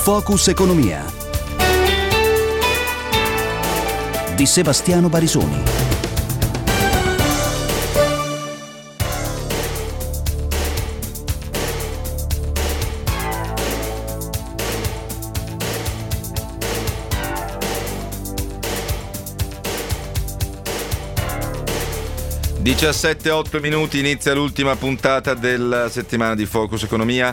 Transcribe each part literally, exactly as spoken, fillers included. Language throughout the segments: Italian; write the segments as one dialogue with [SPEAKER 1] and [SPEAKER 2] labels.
[SPEAKER 1] Focus Economia di Sebastiano Barisoni.
[SPEAKER 2] diciassette e otto minuti, inizia l'ultima puntata della settimana di Focus Economia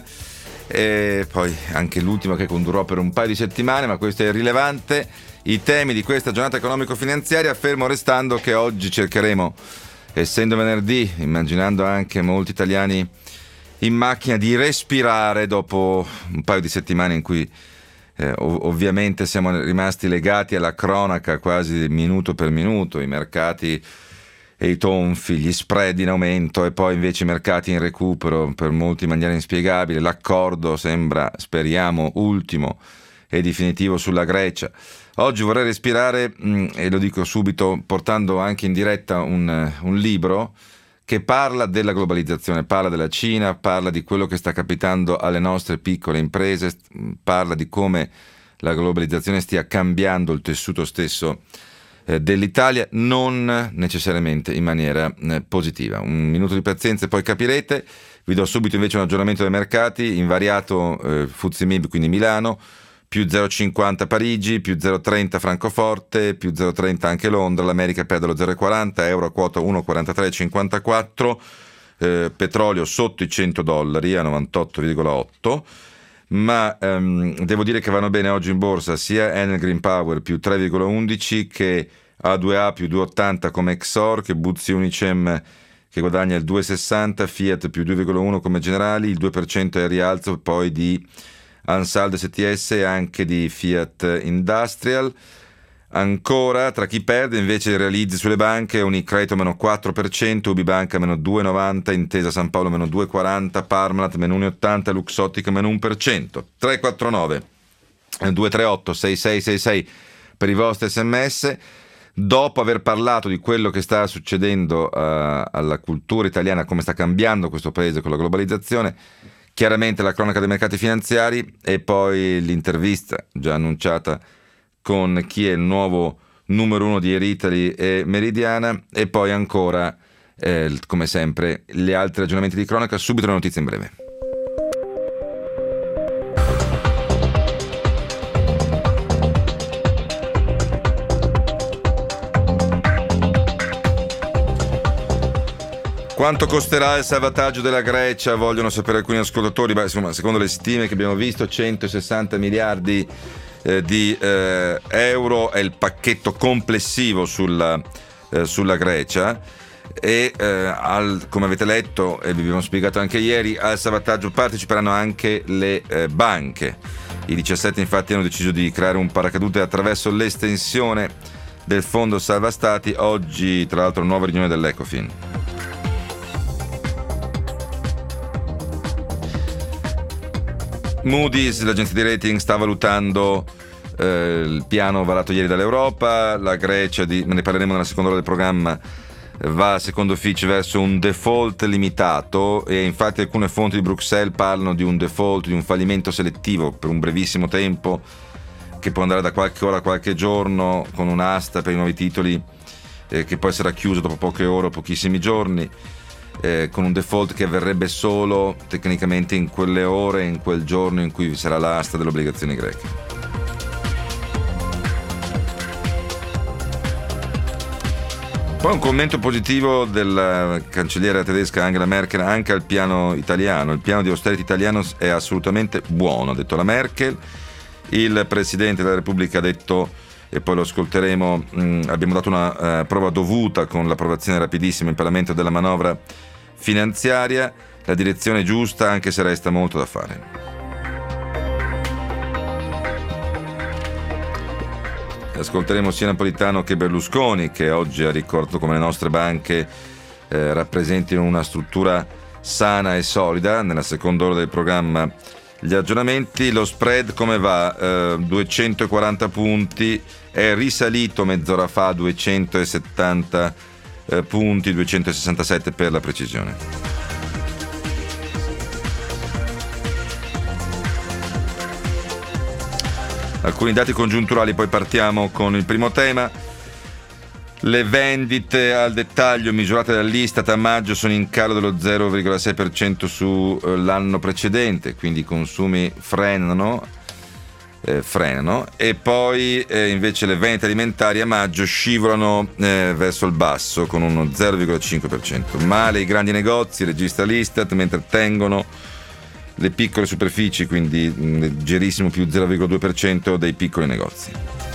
[SPEAKER 2] e poi anche l'ultima che condurrò per un paio di settimane, ma questo è irrilevante. I temi di questa giornata economico-finanziaria, fermo restando che oggi cercheremo, essendo venerdì, immaginando anche molti italiani in macchina, di respirare dopo un paio di settimane in cui eh, ov- ovviamente siamo rimasti legati alla cronaca quasi minuto per minuto, i mercati e i tonfi, gli spread in aumento e poi invece i mercati in recupero per molti in maniera inspiegabile. L'accordo sembra, speriamo, ultimo e definitivo sulla Grecia. Oggi vorrei respirare, mh, e lo dico subito, portando anche in diretta un, un libro che parla della globalizzazione, parla della Cina, parla di quello che sta capitando alle nostre piccole imprese, parla di come la globalizzazione stia cambiando il tessuto stesso dell'Italia, non necessariamente in maniera eh, positiva. Un minuto di pazienza e poi capirete. Vi do subito invece un aggiornamento dei mercati. Invariato eh, F T S E M I B, quindi Milano, più zero virgola cinquanta Parigi, più zero virgola trenta Francoforte, più zero virgola trenta anche Londra. L'America perde lo zero virgola quaranta, euro a quota uno virgola quarantatré cinquantaquattro, eh, petrolio sotto i cento dollari a novantotto virgola otto. Ma um, devo dire che vanno bene oggi in borsa sia Enel Green Power più tre virgola undici che A due A più due virgola ottanta come Exor, che Buzzi Unicem che guadagna il due virgola sessanta, Fiat più due virgola uno come Generali, il due per cento è il rialzo poi di Ansaldo S T S e anche di Fiat Industrial. Ancora tra chi perde invece i realizzi sulle banche, Unicredito meno quattro per cento, Ubibanca meno due virgola novanta, Intesa San Paolo meno due virgola quaranta, Parmalat meno uno virgola ottanta, Luxottica meno uno per cento. tre quattro nove due tre otto sei sei sei sei per i vostri sms. Dopo aver parlato di quello che sta succedendo uh, alla cultura italiana, come sta cambiando questo paese con la globalizzazione, chiaramente la cronaca dei mercati finanziari e poi l'intervista già annunciata con chi è il nuovo numero uno di Air Italy e Meridiana, e poi ancora, eh, come sempre, gli altri ragionamenti di cronaca. Subito le notizie in breve. Quanto costerà il salvataggio della Grecia? Vogliono sapere alcuni ascoltatori. Beh, insomma, secondo le stime che abbiamo visto, centosessanta miliardi Eh, di eh, euro è il pacchetto complessivo sulla, eh, sulla Grecia e eh, al, come avete letto e vi abbiamo spiegato anche ieri, al salvataggio parteciperanno anche le eh, banche. I diciassette infatti hanno deciso di creare un paracadute attraverso l'estensione del fondo salva stati. Oggi tra l'altro nuova riunione dell'Ecofin. Moody's, l'agenzia di rating, sta valutando eh, il piano varato ieri dall'Europa. La Grecia, di, ne parleremo nella seconda ora del programma, va secondo Fitch verso un default limitato e infatti alcune fonti di Bruxelles parlano di un default, di un fallimento selettivo per un brevissimo tempo che può andare da qualche ora a qualche giorno, con un'asta per i nuovi titoli eh, che poi sarà chiuso dopo poche ore o pochissimi giorni. Eh, con un default che avverrebbe solo tecnicamente in quelle ore, in quel giorno in cui sarà l'asta delle obbligazioni greche. Poi un commento positivo della cancelliera tedesca Angela Merkel anche al piano italiano. Il piano di austerity italiano è assolutamente buono, ha detto la Merkel. Il Presidente della Repubblica ha detto, e poi lo ascolteremo, mh, abbiamo dato una uh, prova dovuta con l'approvazione rapidissima in Parlamento della manovra finanziaria, la direzione è giusta anche se resta molto da fare. Ascolteremo sia Napolitano che Berlusconi, che oggi ha ricordato come le nostre banche eh, rappresentino una struttura sana e solida. Nella seconda ora del programma gli aggiornamenti. Lo spread come va? Eh, duecentoquaranta punti, è risalito mezz'ora fa a duecentosettanta eh, punti, duecentosessantasette per la precisione. Alcuni dati congiunturali, poi partiamo con il primo tema. Le vendite al dettaglio misurate dall'Istat a maggio sono in calo dello zero virgola sei per cento sull'anno precedente, quindi i consumi frenano, eh, frenano e poi eh, invece le vendite alimentari a maggio scivolano eh, verso il basso con uno zero virgola cinque per cento. Male i grandi negozi, registra l'Istat, mentre tengono le piccole superfici, quindi un leggerissimo più zero virgola due per cento dei piccoli negozi.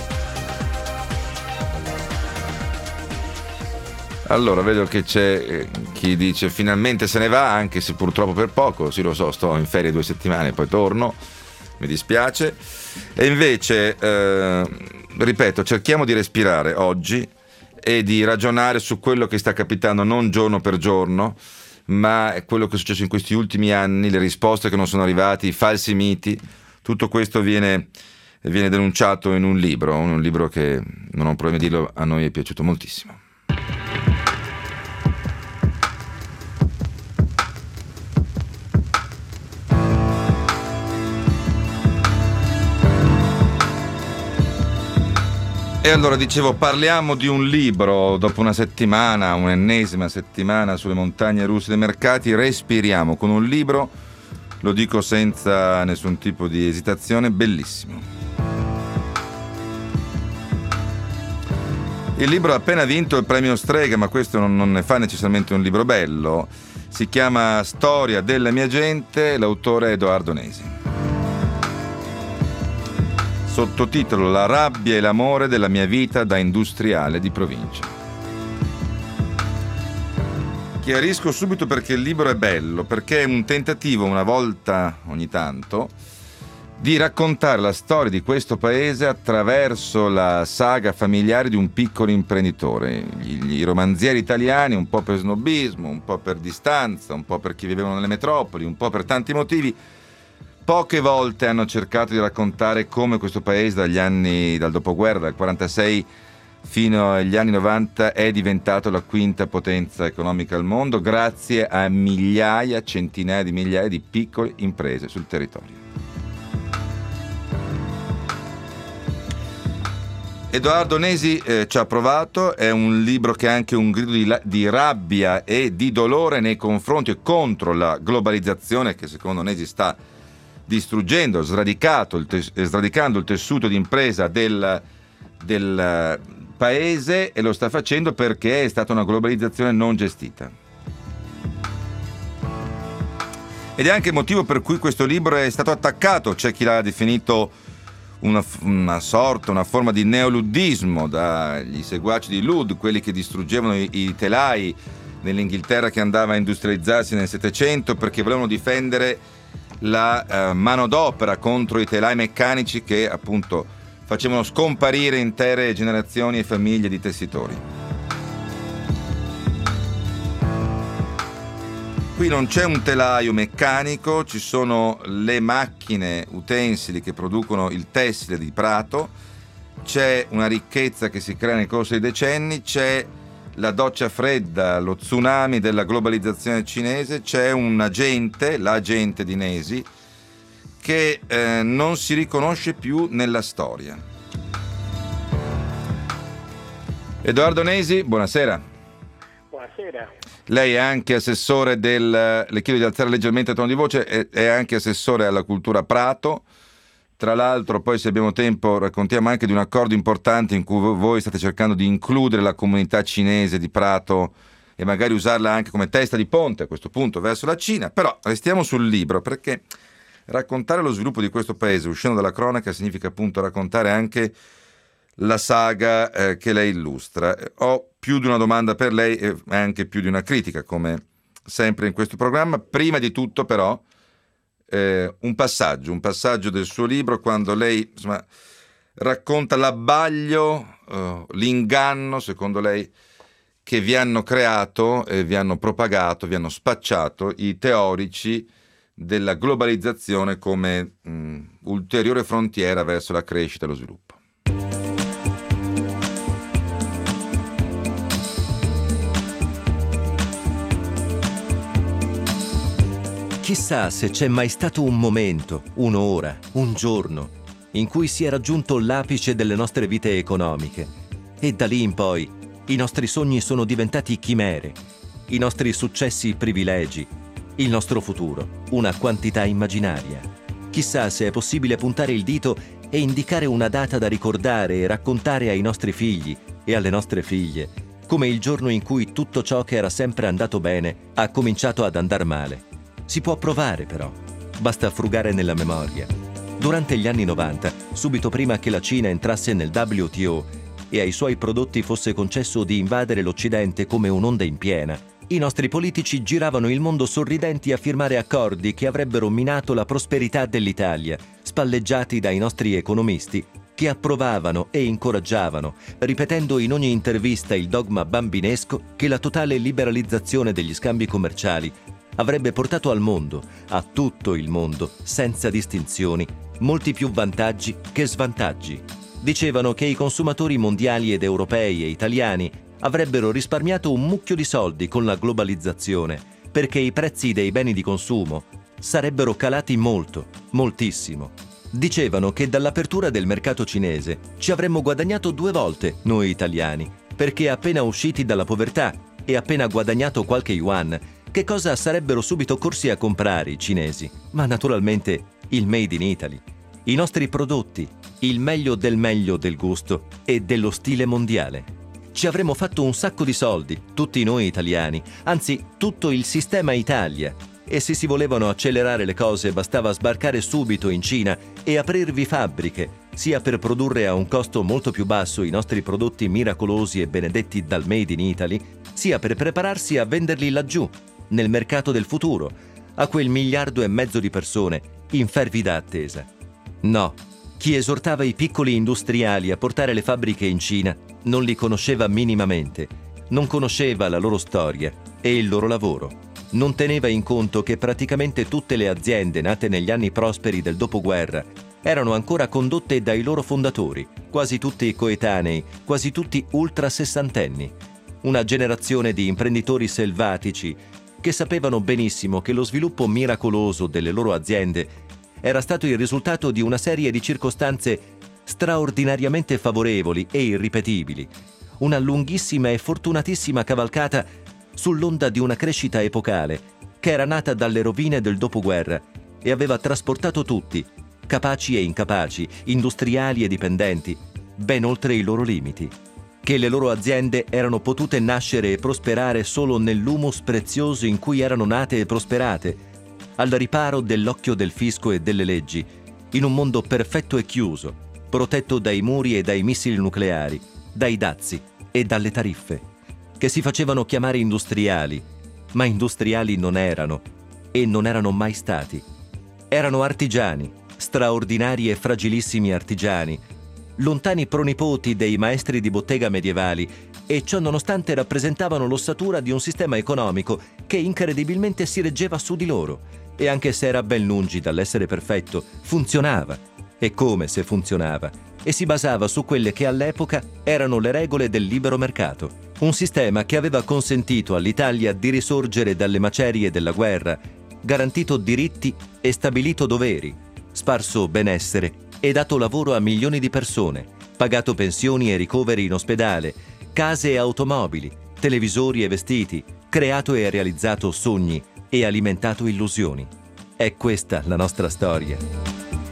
[SPEAKER 2] Allora, vedo che c'è chi dice finalmente se ne va, anche se purtroppo per poco. Sì, lo so, sto in ferie due settimane, poi torno, mi dispiace. E invece, eh, ripeto, cerchiamo di respirare oggi e di ragionare su quello che sta capitando non giorno per giorno, ma è quello che è successo in questi ultimi anni, le risposte che non sono arrivate, i falsi miti. Tutto questo viene, viene denunciato in un libro, un libro che, non ho problema di dirlo, a noi è piaciuto moltissimo. E allora dicevo, parliamo di un libro dopo una settimana, un'ennesima settimana sulle montagne russe dei mercati. Respiriamo con un libro, lo dico senza nessun tipo di esitazione, bellissimo. Il libro ha appena vinto il premio Strega, ma questo non, non ne fa necessariamente un libro bello. Si chiama Storia della mia gente, l'autore è Edoardo Nesi. Sottotitolo: La rabbia e l'amore della mia vita da industriale di provincia. Chiarisco subito perché il libro è bello, perché è un tentativo, una volta ogni tanto, di raccontare la storia di questo paese attraverso la saga familiare di un piccolo imprenditore. Gli, i romanzieri italiani, un po' per snobismo, un po' per distanza, un po' per chi vivevano nelle metropoli, un po' per tanti motivi, poche volte hanno cercato di raccontare come questo paese dagli anni, dal dopoguerra, dal quarantasei fino agli anni novanta, è diventato la quinta potenza economica al mondo grazie a migliaia, centinaia di migliaia di piccole imprese sul territorio. Edoardo Nesi eh, ci ha provato, è un libro che è anche un grido di, di rabbia e di dolore nei confronti e contro la globalizzazione che secondo Nesi sta distruggendo, sradicato il tes- sradicando il tessuto di impresa del, del paese, e lo sta facendo perché è stata una globalizzazione non gestita. Ed è anche il motivo per cui questo libro è stato attaccato. C'è chi l'ha definito una, una sorta, una forma di neoluddismo, dagli seguaci di Lud, quelli che distruggevano i, i telai nell'Inghilterra che andava a industrializzarsi nel Settecento perché volevano difendere la uh, manodopera contro i telai meccanici che appunto facevano scomparire intere generazioni e famiglie di tessitori. Qui non c'è un telaio meccanico, ci sono le macchine utensili che producono il tessile di Prato, c'è una ricchezza che si crea nel corso dei decenni, c'è la doccia fredda, lo tsunami della globalizzazione cinese, c'è un agente, l'agente di Nesi, che eh, non si riconosce più nella storia. Edoardo Nesi, buonasera.
[SPEAKER 3] Buonasera.
[SPEAKER 2] Lei è anche assessore del, le chiedo di alzare leggermente il tono di voce, è, è anche assessore alla cultura Prato. Tra l'altro, poi se abbiamo tempo raccontiamo anche di un accordo importante in cui voi state cercando di includere la comunità cinese di Prato e magari usarla anche come testa di ponte a questo punto verso la Cina. Però restiamo sul libro, perché raccontare lo sviluppo di questo paese uscendo dalla cronaca significa appunto raccontare anche la saga eh, che lei illustra. Ho più di una domanda per lei e anche più di una critica, come sempre in questo programma. Prima di tutto però Eh, un passaggio, un passaggio del suo libro, quando lei insomma, racconta l'abbaglio, eh, l'inganno, secondo lei, che vi hanno creato, eh, vi hanno propagato, vi hanno spacciato i teorici della globalizzazione come mh, ulteriore frontiera verso la crescita e lo sviluppo.
[SPEAKER 4] Chissà se c'è mai stato un momento, un'ora, un giorno, in cui si è raggiunto l'apice delle nostre vite economiche. E da lì in poi i nostri sogni sono diventati chimere, i nostri successi privilegi, il nostro futuro una quantità immaginaria. Chissà se è possibile puntare il dito e indicare una data da ricordare e raccontare ai nostri figli e alle nostre figlie come il giorno in cui tutto ciò che era sempre andato bene ha cominciato ad andar male. Si può provare però, basta frugare nella memoria. Durante gli anni novanta, subito prima che la Cina entrasse nel W T O e ai suoi prodotti fosse concesso di invadere l'Occidente come un'onda in piena, i nostri politici giravano il mondo sorridenti a firmare accordi che avrebbero minato la prosperità dell'Italia, spalleggiati dai nostri economisti, che approvavano e incoraggiavano, ripetendo in ogni intervista il dogma bambinesco che la totale liberalizzazione degli scambi commerciali avrebbe portato al mondo, a tutto il mondo, senza distinzioni, molti più vantaggi che svantaggi. Dicevano che i consumatori mondiali ed europei e italiani avrebbero risparmiato un mucchio di soldi con la globalizzazione, perché i prezzi dei beni di consumo sarebbero calati molto, moltissimo. Dicevano che dall'apertura del mercato cinese ci avremmo guadagnato due volte noi italiani, perché appena usciti dalla povertà e appena guadagnato qualche yuan, che cosa sarebbero subito corsi a comprare i cinesi? Ma naturalmente il Made in Italy, i nostri prodotti, il meglio del meglio del gusto e dello stile mondiale. Ci avremmo fatto un sacco di soldi, tutti noi italiani, anzi tutto il sistema Italia. E se si volevano accelerare le cose bastava sbarcare subito in Cina e aprirvi fabbriche, sia per produrre a un costo molto più basso i nostri prodotti miracolosi e benedetti dal Made in Italy, sia per prepararsi a venderli laggiù, nel mercato del futuro, a quel miliardo e mezzo di persone in fervida attesa. No, chi esortava i piccoli industriali a portare le fabbriche in Cina non li conosceva minimamente, non conosceva la loro storia e il loro lavoro. Non teneva in conto che praticamente tutte le aziende nate negli anni prosperi del dopoguerra erano ancora condotte dai loro fondatori, quasi tutti coetanei, quasi tutti ultra sessantenni. Una generazione di imprenditori selvatici che sapevano benissimo che lo sviluppo miracoloso delle loro aziende era stato il risultato di una serie di circostanze straordinariamente favorevoli e irripetibili, una lunghissima e fortunatissima cavalcata sull'onda di una crescita epocale che era nata dalle rovine del dopoguerra e aveva trasportato tutti, capaci e incapaci, industriali e dipendenti, ben oltre i loro limiti. Che le loro aziende erano potute nascere e prosperare solo nell'humus prezioso in cui erano nate e prosperate, al riparo dell'occhio del fisco e delle leggi, in un mondo perfetto e chiuso, protetto dai muri e dai missili nucleari, dai dazi e dalle tariffe, che si facevano chiamare industriali, ma industriali non erano e non erano mai stati. Erano artigiani, straordinari e fragilissimi artigiani, lontani pronipoti dei maestri di bottega medievali, e ciò nonostante rappresentavano l'ossatura di un sistema economico che incredibilmente si reggeva su di loro, e anche se era ben lungi dall'essere perfetto, funzionava, e come se funzionava, e si basava su quelle che all'epoca erano le regole del libero mercato. Un sistema che aveva consentito all'Italia di risorgere dalle macerie della guerra, garantito diritti e stabilito doveri, sparso benessere e dato lavoro a milioni di persone, pagato pensioni e ricoveri in ospedale, case e automobili, televisori e vestiti, creato e realizzato sogni e alimentato illusioni. È questa la nostra storia.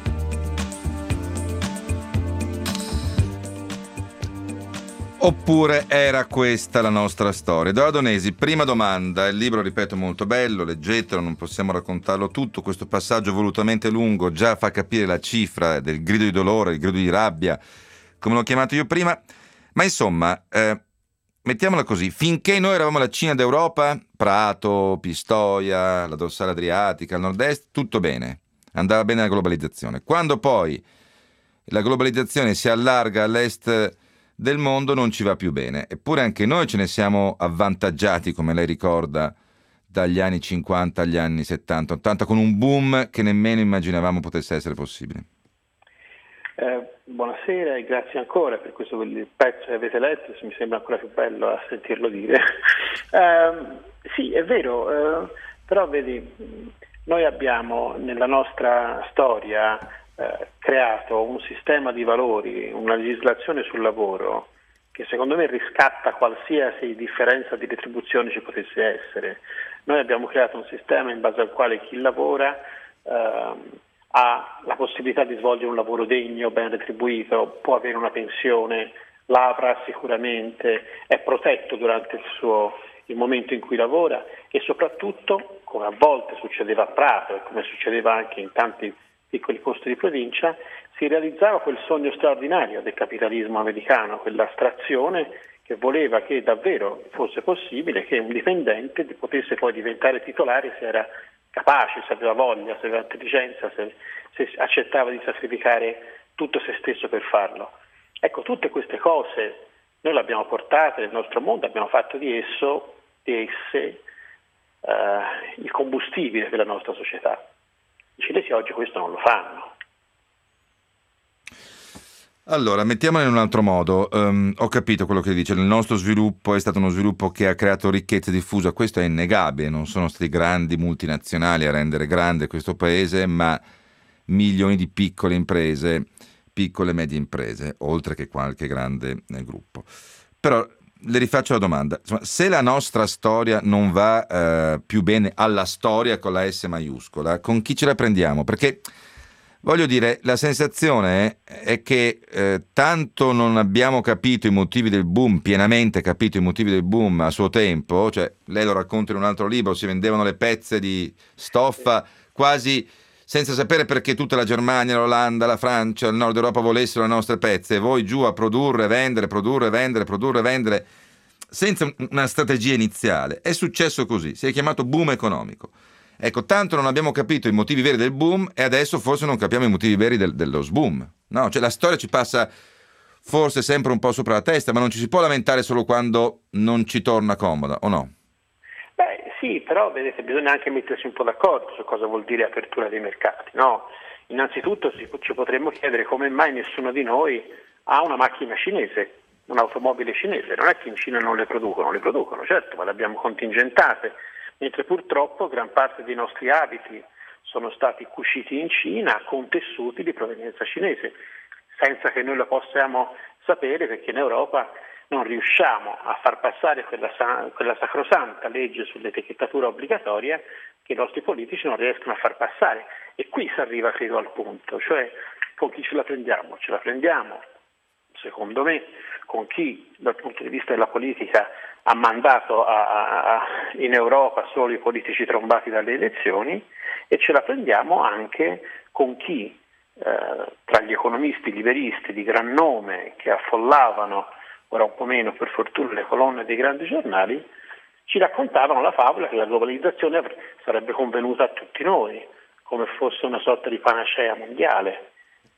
[SPEAKER 2] Oppure era questa la nostra storia? Edoardo Nesi, prima domanda, il libro, ripeto, molto bello, leggetelo, non possiamo raccontarlo tutto, questo passaggio volutamente lungo già fa capire la cifra del grido di dolore, il grido di rabbia, come l'ho chiamato io prima, ma insomma, eh, mettiamola così, finché noi eravamo la Cina d'Europa, Prato, Pistoia, la dorsale adriatica, il nord-est, tutto bene, andava bene la globalizzazione. Quando poi la globalizzazione si allarga all'est del mondo non ci va più bene, eppure anche noi ce ne siamo avvantaggiati, come lei ricorda, dagli anni cinquanta agli anni settanta ottanta, con un boom che nemmeno immaginavamo potesse essere possibile.
[SPEAKER 3] Eh, buonasera e grazie ancora per questo pezzo che avete letto, mi sembra ancora più bello a sentirlo dire. eh, sì, è vero, eh, però vedi, noi abbiamo nella nostra storia eh, creato un sistema di valori, una legislazione sul lavoro che secondo me riscatta qualsiasi differenza di retribuzione ci potesse essere. Noi abbiamo creato un sistema in base al quale chi lavora eh, ha la possibilità di svolgere un lavoro degno, ben retribuito, può avere una pensione, la avrà sicuramente, è protetto durante il suo il momento in cui lavora e soprattutto, come a volte succedeva a Prato e come succedeva anche in tanti piccoli posti di provincia, si realizzava quel sogno straordinario del capitalismo americano, quell'astrazione che voleva che davvero fosse possibile che un dipendente potesse poi diventare titolare se era capace, se aveva voglia, se aveva intelligenza, se, se accettava di sacrificare tutto se stesso per farlo. Ecco, tutte queste cose noi le abbiamo portate nel nostro mondo, abbiamo fatto di esso, di esse, eh, il combustibile della nostra società. I cinesi oggi questo non lo fanno.
[SPEAKER 2] Allora, mettiamolo in un altro modo. Um, ho capito quello che dice. Il nostro sviluppo è stato uno sviluppo che ha creato ricchezza diffusa. Questo è innegabile. Non sono stati grandi multinazionali a rendere grande questo paese, ma milioni di piccole imprese, piccole e medie imprese, oltre che qualche grande eh, gruppo. Però le rifaccio la domanda. Insomma, se la nostra storia non va eh, più bene alla storia con la S maiuscola, con chi ce la prendiamo? Perché voglio dire, la sensazione è che eh, tanto non abbiamo capito i motivi del boom, pienamente capito i motivi del boom a suo tempo, cioè lei lo racconta in un altro libro, si vendevano le pezze di stoffa quasi senza sapere perché tutta la Germania, l'Olanda, la Francia, il Nord Europa volessero le nostre pezze, e voi giù a produrre, vendere, produrre, vendere, produrre, vendere, senza una strategia iniziale. È successo così, si è chiamato boom economico. Ecco, tanto non abbiamo capito i motivi veri del boom e adesso forse non capiamo i motivi veri del, dello sboom. No, cioè la storia ci passa forse sempre un po' sopra la testa, ma non ci si può lamentare solo quando non ci torna comoda, o no?
[SPEAKER 3] Beh, sì, però vedete, bisogna anche mettersi un po' d'accordo su cosa vuol dire apertura dei mercati, no? Innanzitutto ci potremmo chiedere come mai nessuno di noi ha una macchina cinese, un'automobile cinese. Non è che in Cina non le producono, le producono, certo, ma le abbiamo contingentate. Mentre purtroppo gran parte dei nostri abiti sono stati cuciti in Cina con tessuti di provenienza cinese, senza che noi lo possiamo sapere, perché in Europa non riusciamo a far passare quella, quella sacrosanta legge sull'etichettatura obbligatoria che i nostri politici non riescono a far passare. E qui si arriva, credo, al punto, cioè con chi ce la prendiamo? Ce la prendiamo, secondo me, con chi dal punto di vista della politica ha mandato a, a, a, in Europa solo i politici trombati dalle elezioni, e ce la prendiamo anche con chi eh, tra gli economisti liberisti di gran nome che affollavano, ora un po' meno per fortuna, le colonne dei grandi giornali, ci raccontavano la favola che la globalizzazione sarebbe convenuta a tutti noi, come fosse una sorta di panacea mondiale.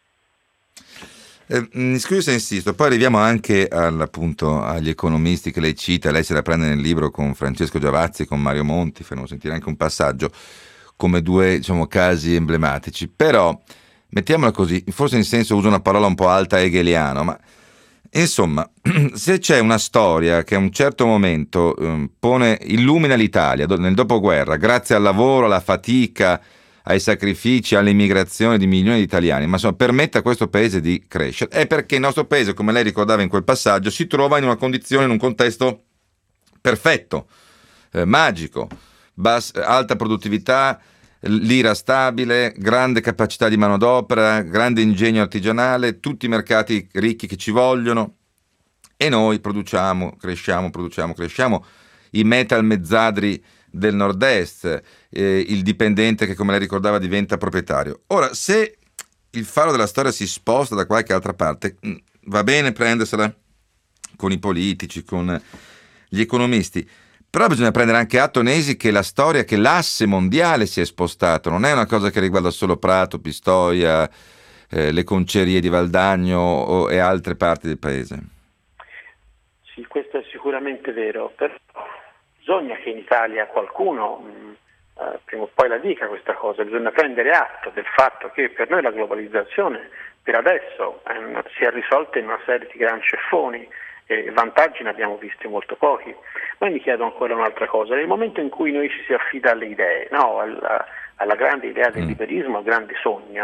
[SPEAKER 2] Eh, mi scusi se insisto, poi arriviamo anche al, appunto, agli economisti che lei cita, lei se la prende nel libro con Francesco Giavazzi e con Mario Monti, faremo sentire anche un passaggio, come due, diciamo, casi emblematici. Però, mettiamola così, forse in senso uso una parola un po' alta hegeliano, ma insomma, se c'è una storia che a un certo momento um, pone, illumina l'Italia nel dopoguerra, grazie al lavoro, alla fatica, ai sacrifici, all'immigrazione di milioni di italiani, ma insomma permette a questo paese di crescere, è perché il nostro paese, come lei ricordava in quel passaggio, si trova in una condizione, in un contesto perfetto, eh, magico, bas- alta produttività, lira stabile, grande capacità di manodopera, grande ingegno artigianale, tutti i mercati ricchi che ci vogliono, e noi produciamo, cresciamo, produciamo, cresciamo, i metal mezzadri del nord-est, eh, il dipendente che, come lei ricordava, diventa proprietario. Ora, se il faro della storia si sposta da qualche altra parte, va bene prendersela con i politici, con gli economisti, però bisogna prendere anche atto, Nesi, che la storia, che l'asse mondiale si è spostato, non è una cosa che riguarda solo Prato, Pistoia, eh, le concerie di Valdagno o, e altre parti del paese.
[SPEAKER 3] Sì, questo è sicuramente vero, però bisogna che in Italia qualcuno mh, eh, prima o poi la dica questa cosa, bisogna prendere atto del fatto che per noi la globalizzazione per adesso eh, si è risolta in una serie di gran ceffoni, e vantaggi ne abbiamo visti molto pochi. Ma mi chiedo ancora un'altra cosa: nel momento in cui noi ci si affida alle idee, no, alla, alla grande idea del liberismo, al grande sogno,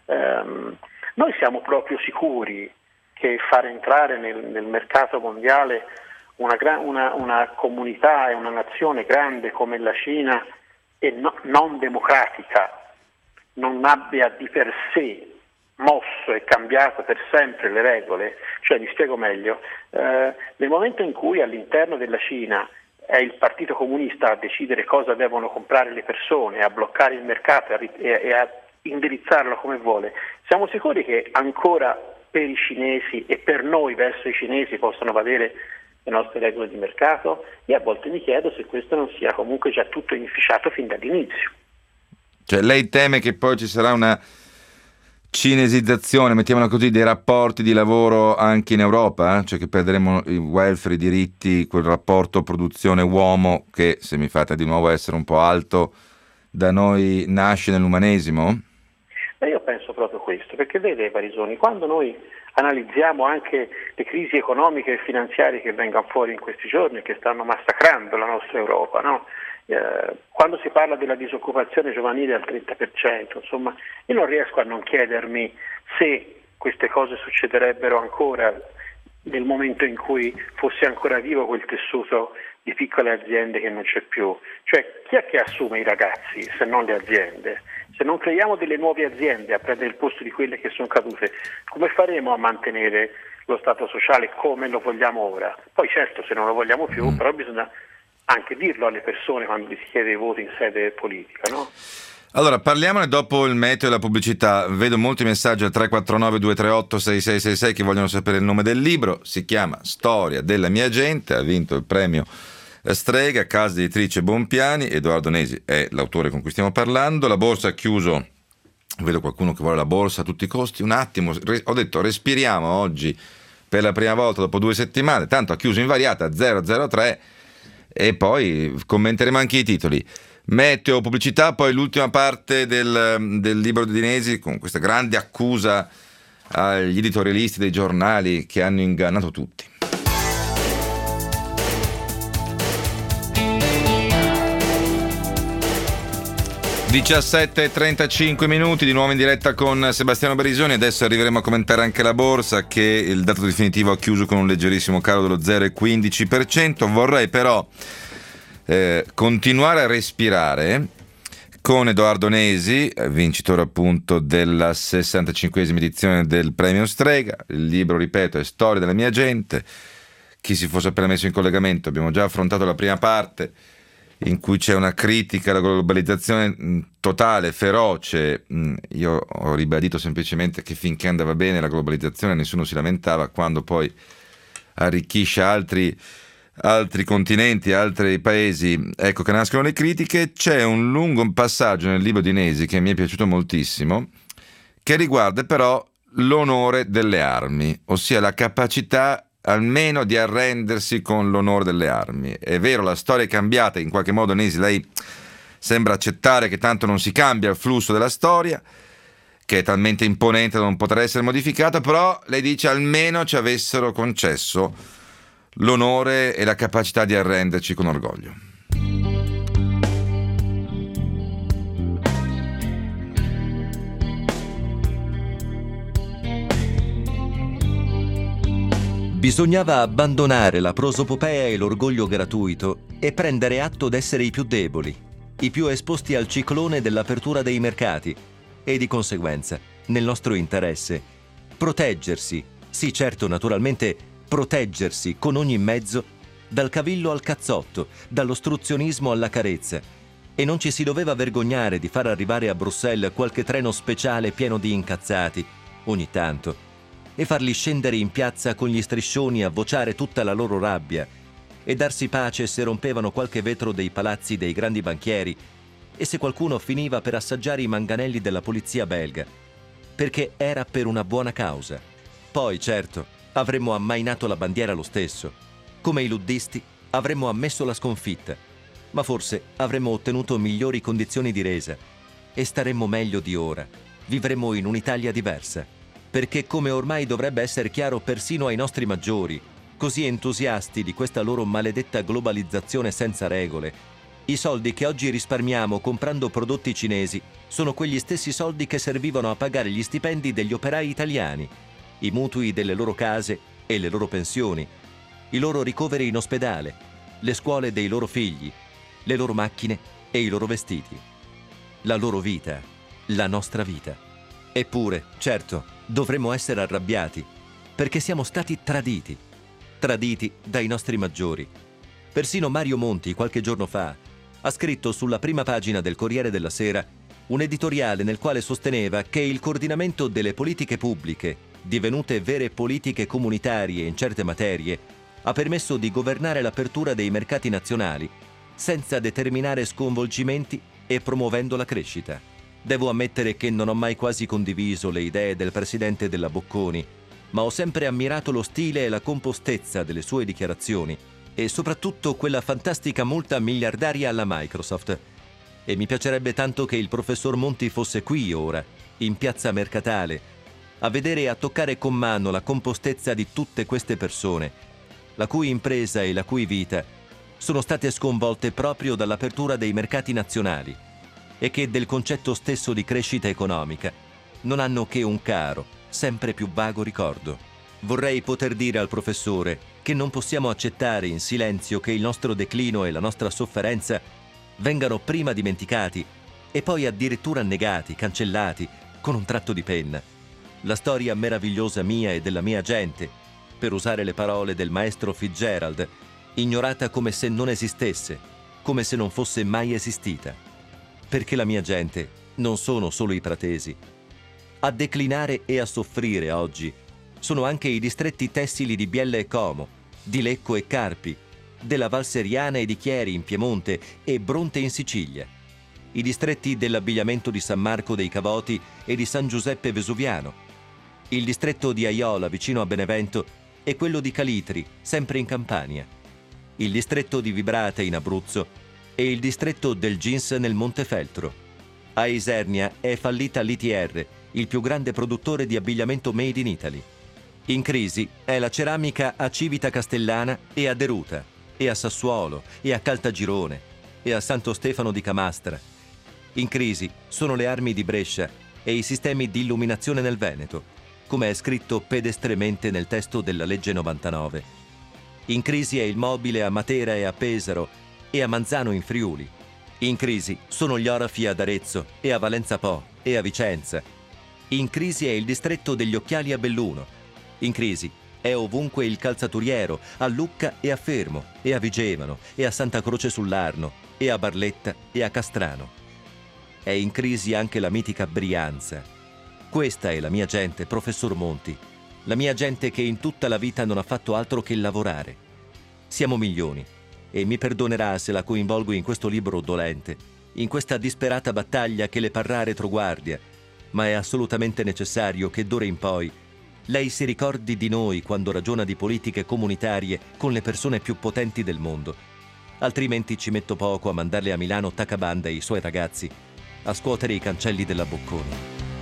[SPEAKER 3] ehm, noi siamo proprio sicuri che far entrare nel, nel mercato mondiale una, una, una comunità e una nazione grande come la Cina e no, non democratica non abbia di per sé mosso e cambiato per sempre le regole? Cioè, mi spiego meglio, eh, nel momento in cui all'interno della Cina è il Partito Comunista a decidere cosa devono comprare le persone, a bloccare il mercato e, e a indirizzarlo come vuole, siamo sicuri che ancora per i cinesi e per noi verso i cinesi possono valere le nostre regole di mercato? E a volte mi chiedo se questo non sia comunque già tutto inficiato fin dall'inizio.
[SPEAKER 2] Cioè, lei teme che poi ci sarà una cinesizzazione, mettiamola così, dei rapporti di lavoro anche in Europa? Cioè che perderemo il welfare, i diritti, quel rapporto produzione-uomo che, se mi fate di nuovo essere un po' alto, da noi nasce nell'umanesimo?
[SPEAKER 3] Beh, io penso proprio questo, perché vede Barisoni, quando noi analizziamo anche le crisi economiche e finanziarie che vengono fuori in questi giorni e che stanno massacrando la nostra Europa, no? Eh, quando si parla della disoccupazione giovanile al trenta per cento, insomma, io non riesco a non chiedermi se queste cose succederebbero ancora nel momento in cui fosse ancora vivo quel tessuto di piccole aziende che non c'è più. Cioè, chi è che assume i ragazzi se non le aziende? Se non creiamo delle nuove aziende a prendere il posto di quelle che sono cadute, come faremo a mantenere lo Stato sociale come lo vogliamo ora? Poi certo, se non lo vogliamo più, mm. però bisogna anche dirlo alle persone quando gli si chiede i voti in sede politica, no?
[SPEAKER 2] Allora, parliamone dopo il meteo e la pubblicità. Vedo molti messaggi al tre quattro nove due tre otto sei sei sei sei che vogliono sapere il nome del libro. Si chiama Storia della mia gente, ha vinto il premio Strega, casa editrice Bompiani. Edoardo Nesi è l'autore con cui stiamo parlando. La borsa ha chiuso, vedo qualcuno che vuole la borsa a tutti i costi. Un attimo, ho detto respiriamo oggi per la prima volta dopo due settimane, tanto ha chiuso invariata a zero virgola zero tre e poi commenteremo anche i titoli. Meteo, pubblicità, poi l'ultima parte del, del libro di Nesi con questa grande accusa agli editorialisti dei giornali che hanno ingannato tutti. diciassette e trentacinque minuti, di nuovo in diretta con Sebastiano Barisoni. Adesso arriveremo a commentare anche la borsa, che il dato definitivo ha chiuso con un leggerissimo calo dello zero virgola quindici per cento. Vorrei però eh, continuare a respirare con Edoardo Nesi, vincitore appunto della sessantacinquesima edizione del premio Strega. Il libro, ripeto, è Storia della mia gente. Chi si fosse appena messo in collegamento, abbiamo già affrontato la prima parte in cui c'è una critica alla globalizzazione totale, feroce. Io ho ribadito semplicemente che finché andava bene la globalizzazione nessuno si lamentava, quando poi arricchisce altri, altri continenti, altri paesi, ecco che nascono le critiche. C'è un lungo passaggio nel libro di Nesi che mi è piaciuto moltissimo, che riguarda però l'onore delle armi, ossia la capacità almeno di arrendersi con l'onore delle armi. È vero, la storia è cambiata, in qualche modo Nesi, lei sembra accettare che tanto non si cambia il flusso della storia, che è talmente imponente da non poter essere modificata, però lei dice almeno ci avessero concesso l'onore e la capacità di arrenderci con orgoglio.
[SPEAKER 4] Bisognava abbandonare la prosopopea e l'orgoglio gratuito e prendere atto d'essere i più deboli, i più esposti al ciclone dell'apertura dei mercati e di conseguenza, nel nostro interesse, proteggersi, sì certo naturalmente proteggersi con ogni mezzo dal cavillo al cazzotto, dall'ostruzionismo alla carezza, e non ci si doveva vergognare di far arrivare a Bruxelles qualche treno speciale pieno di incazzati, ogni tanto, e farli scendere in piazza con gli striscioni a vociare tutta la loro rabbia e darsi pace se rompevano qualche vetro dei palazzi dei grandi banchieri e se qualcuno finiva per assaggiare i manganelli della polizia belga, perché era per una buona causa. Poi, certo, avremmo ammainato la bandiera lo stesso. Come i luddisti avremmo ammesso la sconfitta, ma forse avremmo ottenuto migliori condizioni di resa e staremmo meglio di ora. Vivremmo in un'Italia diversa. Perché, come ormai dovrebbe essere chiaro persino ai nostri maggiori, così entusiasti di questa loro maledetta globalizzazione senza regole, I soldi che oggi risparmiamo comprando prodotti cinesi sono quegli stessi soldi che servivano a pagare gli stipendi degli operai italiani, i mutui delle loro case e le loro pensioni, i loro ricoveri in ospedale, le scuole dei loro figli, le loro macchine e i loro vestiti. La loro vita, la nostra vita. Eppure, certo, dovremmo essere arrabbiati, perché siamo stati traditi. Traditi dai nostri maggiori. Persino Mario Monti, qualche giorno fa, ha scritto sulla prima pagina del Corriere della Sera un editoriale nel quale sosteneva che il coordinamento delle politiche pubbliche, divenute vere politiche comunitarie in certe materie, ha permesso di governare l'apertura dei mercati nazionali senza determinare sconvolgimenti e promuovendo la crescita. Devo ammettere che non ho mai quasi condiviso le idee del presidente della Bocconi, ma ho sempre ammirato lo stile e la compostezza delle sue dichiarazioni e soprattutto quella fantastica multa miliardaria alla Microsoft. E mi piacerebbe tanto che il professor Monti fosse qui ora, in piazza Mercatale, a vedere e a toccare con mano la compostezza di tutte queste persone, la cui impresa e la cui vita sono state sconvolte proprio dall'apertura dei mercati nazionali e che del concetto stesso di crescita economica non hanno che un caro, sempre più vago ricordo. Vorrei poter dire al professore che non possiamo accettare in silenzio che il nostro declino e la nostra sofferenza vengano prima dimenticati e poi addirittura negati, cancellati, con un tratto di penna. La storia meravigliosa mia e della mia gente, per usare le parole del maestro Fitzgerald, ignorata come se non esistesse, come se non fosse mai esistita. Perché la mia gente non sono solo i pratesi. A declinare e a soffrire oggi sono anche i distretti tessili di Biella e Como, di Lecco e Carpi, della Val Seriana e di Chieri in Piemonte e Bronte in Sicilia, i distretti dell'abbigliamento di San Marco dei Cavoti e di San Giuseppe Vesuviano, il distretto di Aiola vicino a Benevento e quello di Calitri, sempre in Campania, il distretto di Vibrate in Abruzzo e il distretto del jeans nel Montefeltro. A Isernia è fallita l'I T R, il più grande produttore di abbigliamento made in Italy. In crisi è la ceramica a Civita Castellana e a Deruta, e a Sassuolo, e a Caltagirone, e a Santo Stefano di Camastra. In crisi sono le armi di Brescia e i sistemi di illuminazione nel Veneto, come è scritto pedestremente nel testo della legge novantanove. In crisi è il mobile a Matera e a Pesaro e a Manzano in Friuli. In crisi sono gli orafi ad Arezzo e a Valenza Po e a Vicenza. In crisi è il distretto degli occhiali a Belluno. In crisi è ovunque il calzaturiero, a Lucca e a Fermo, e a Vigevano, e a Santa Croce sull'Arno, e a Barletta e a Castrano. È in crisi anche la mitica Brianza. Questa è la mia gente, professor Monti, la mia gente che in tutta la vita non ha fatto altro che lavorare. Siamo milioni, e mi perdonerà se la coinvolgo in questo libro dolente, in questa disperata battaglia che le parrà retroguardia, ma è assolutamente necessario che d'ora in poi lei si ricordi di noi quando ragiona di politiche comunitarie con le persone più potenti del mondo. Altrimenti ci metto poco a mandarle a Milano Tacabanda e i suoi ragazzi a scuotere i cancelli della Bocconi.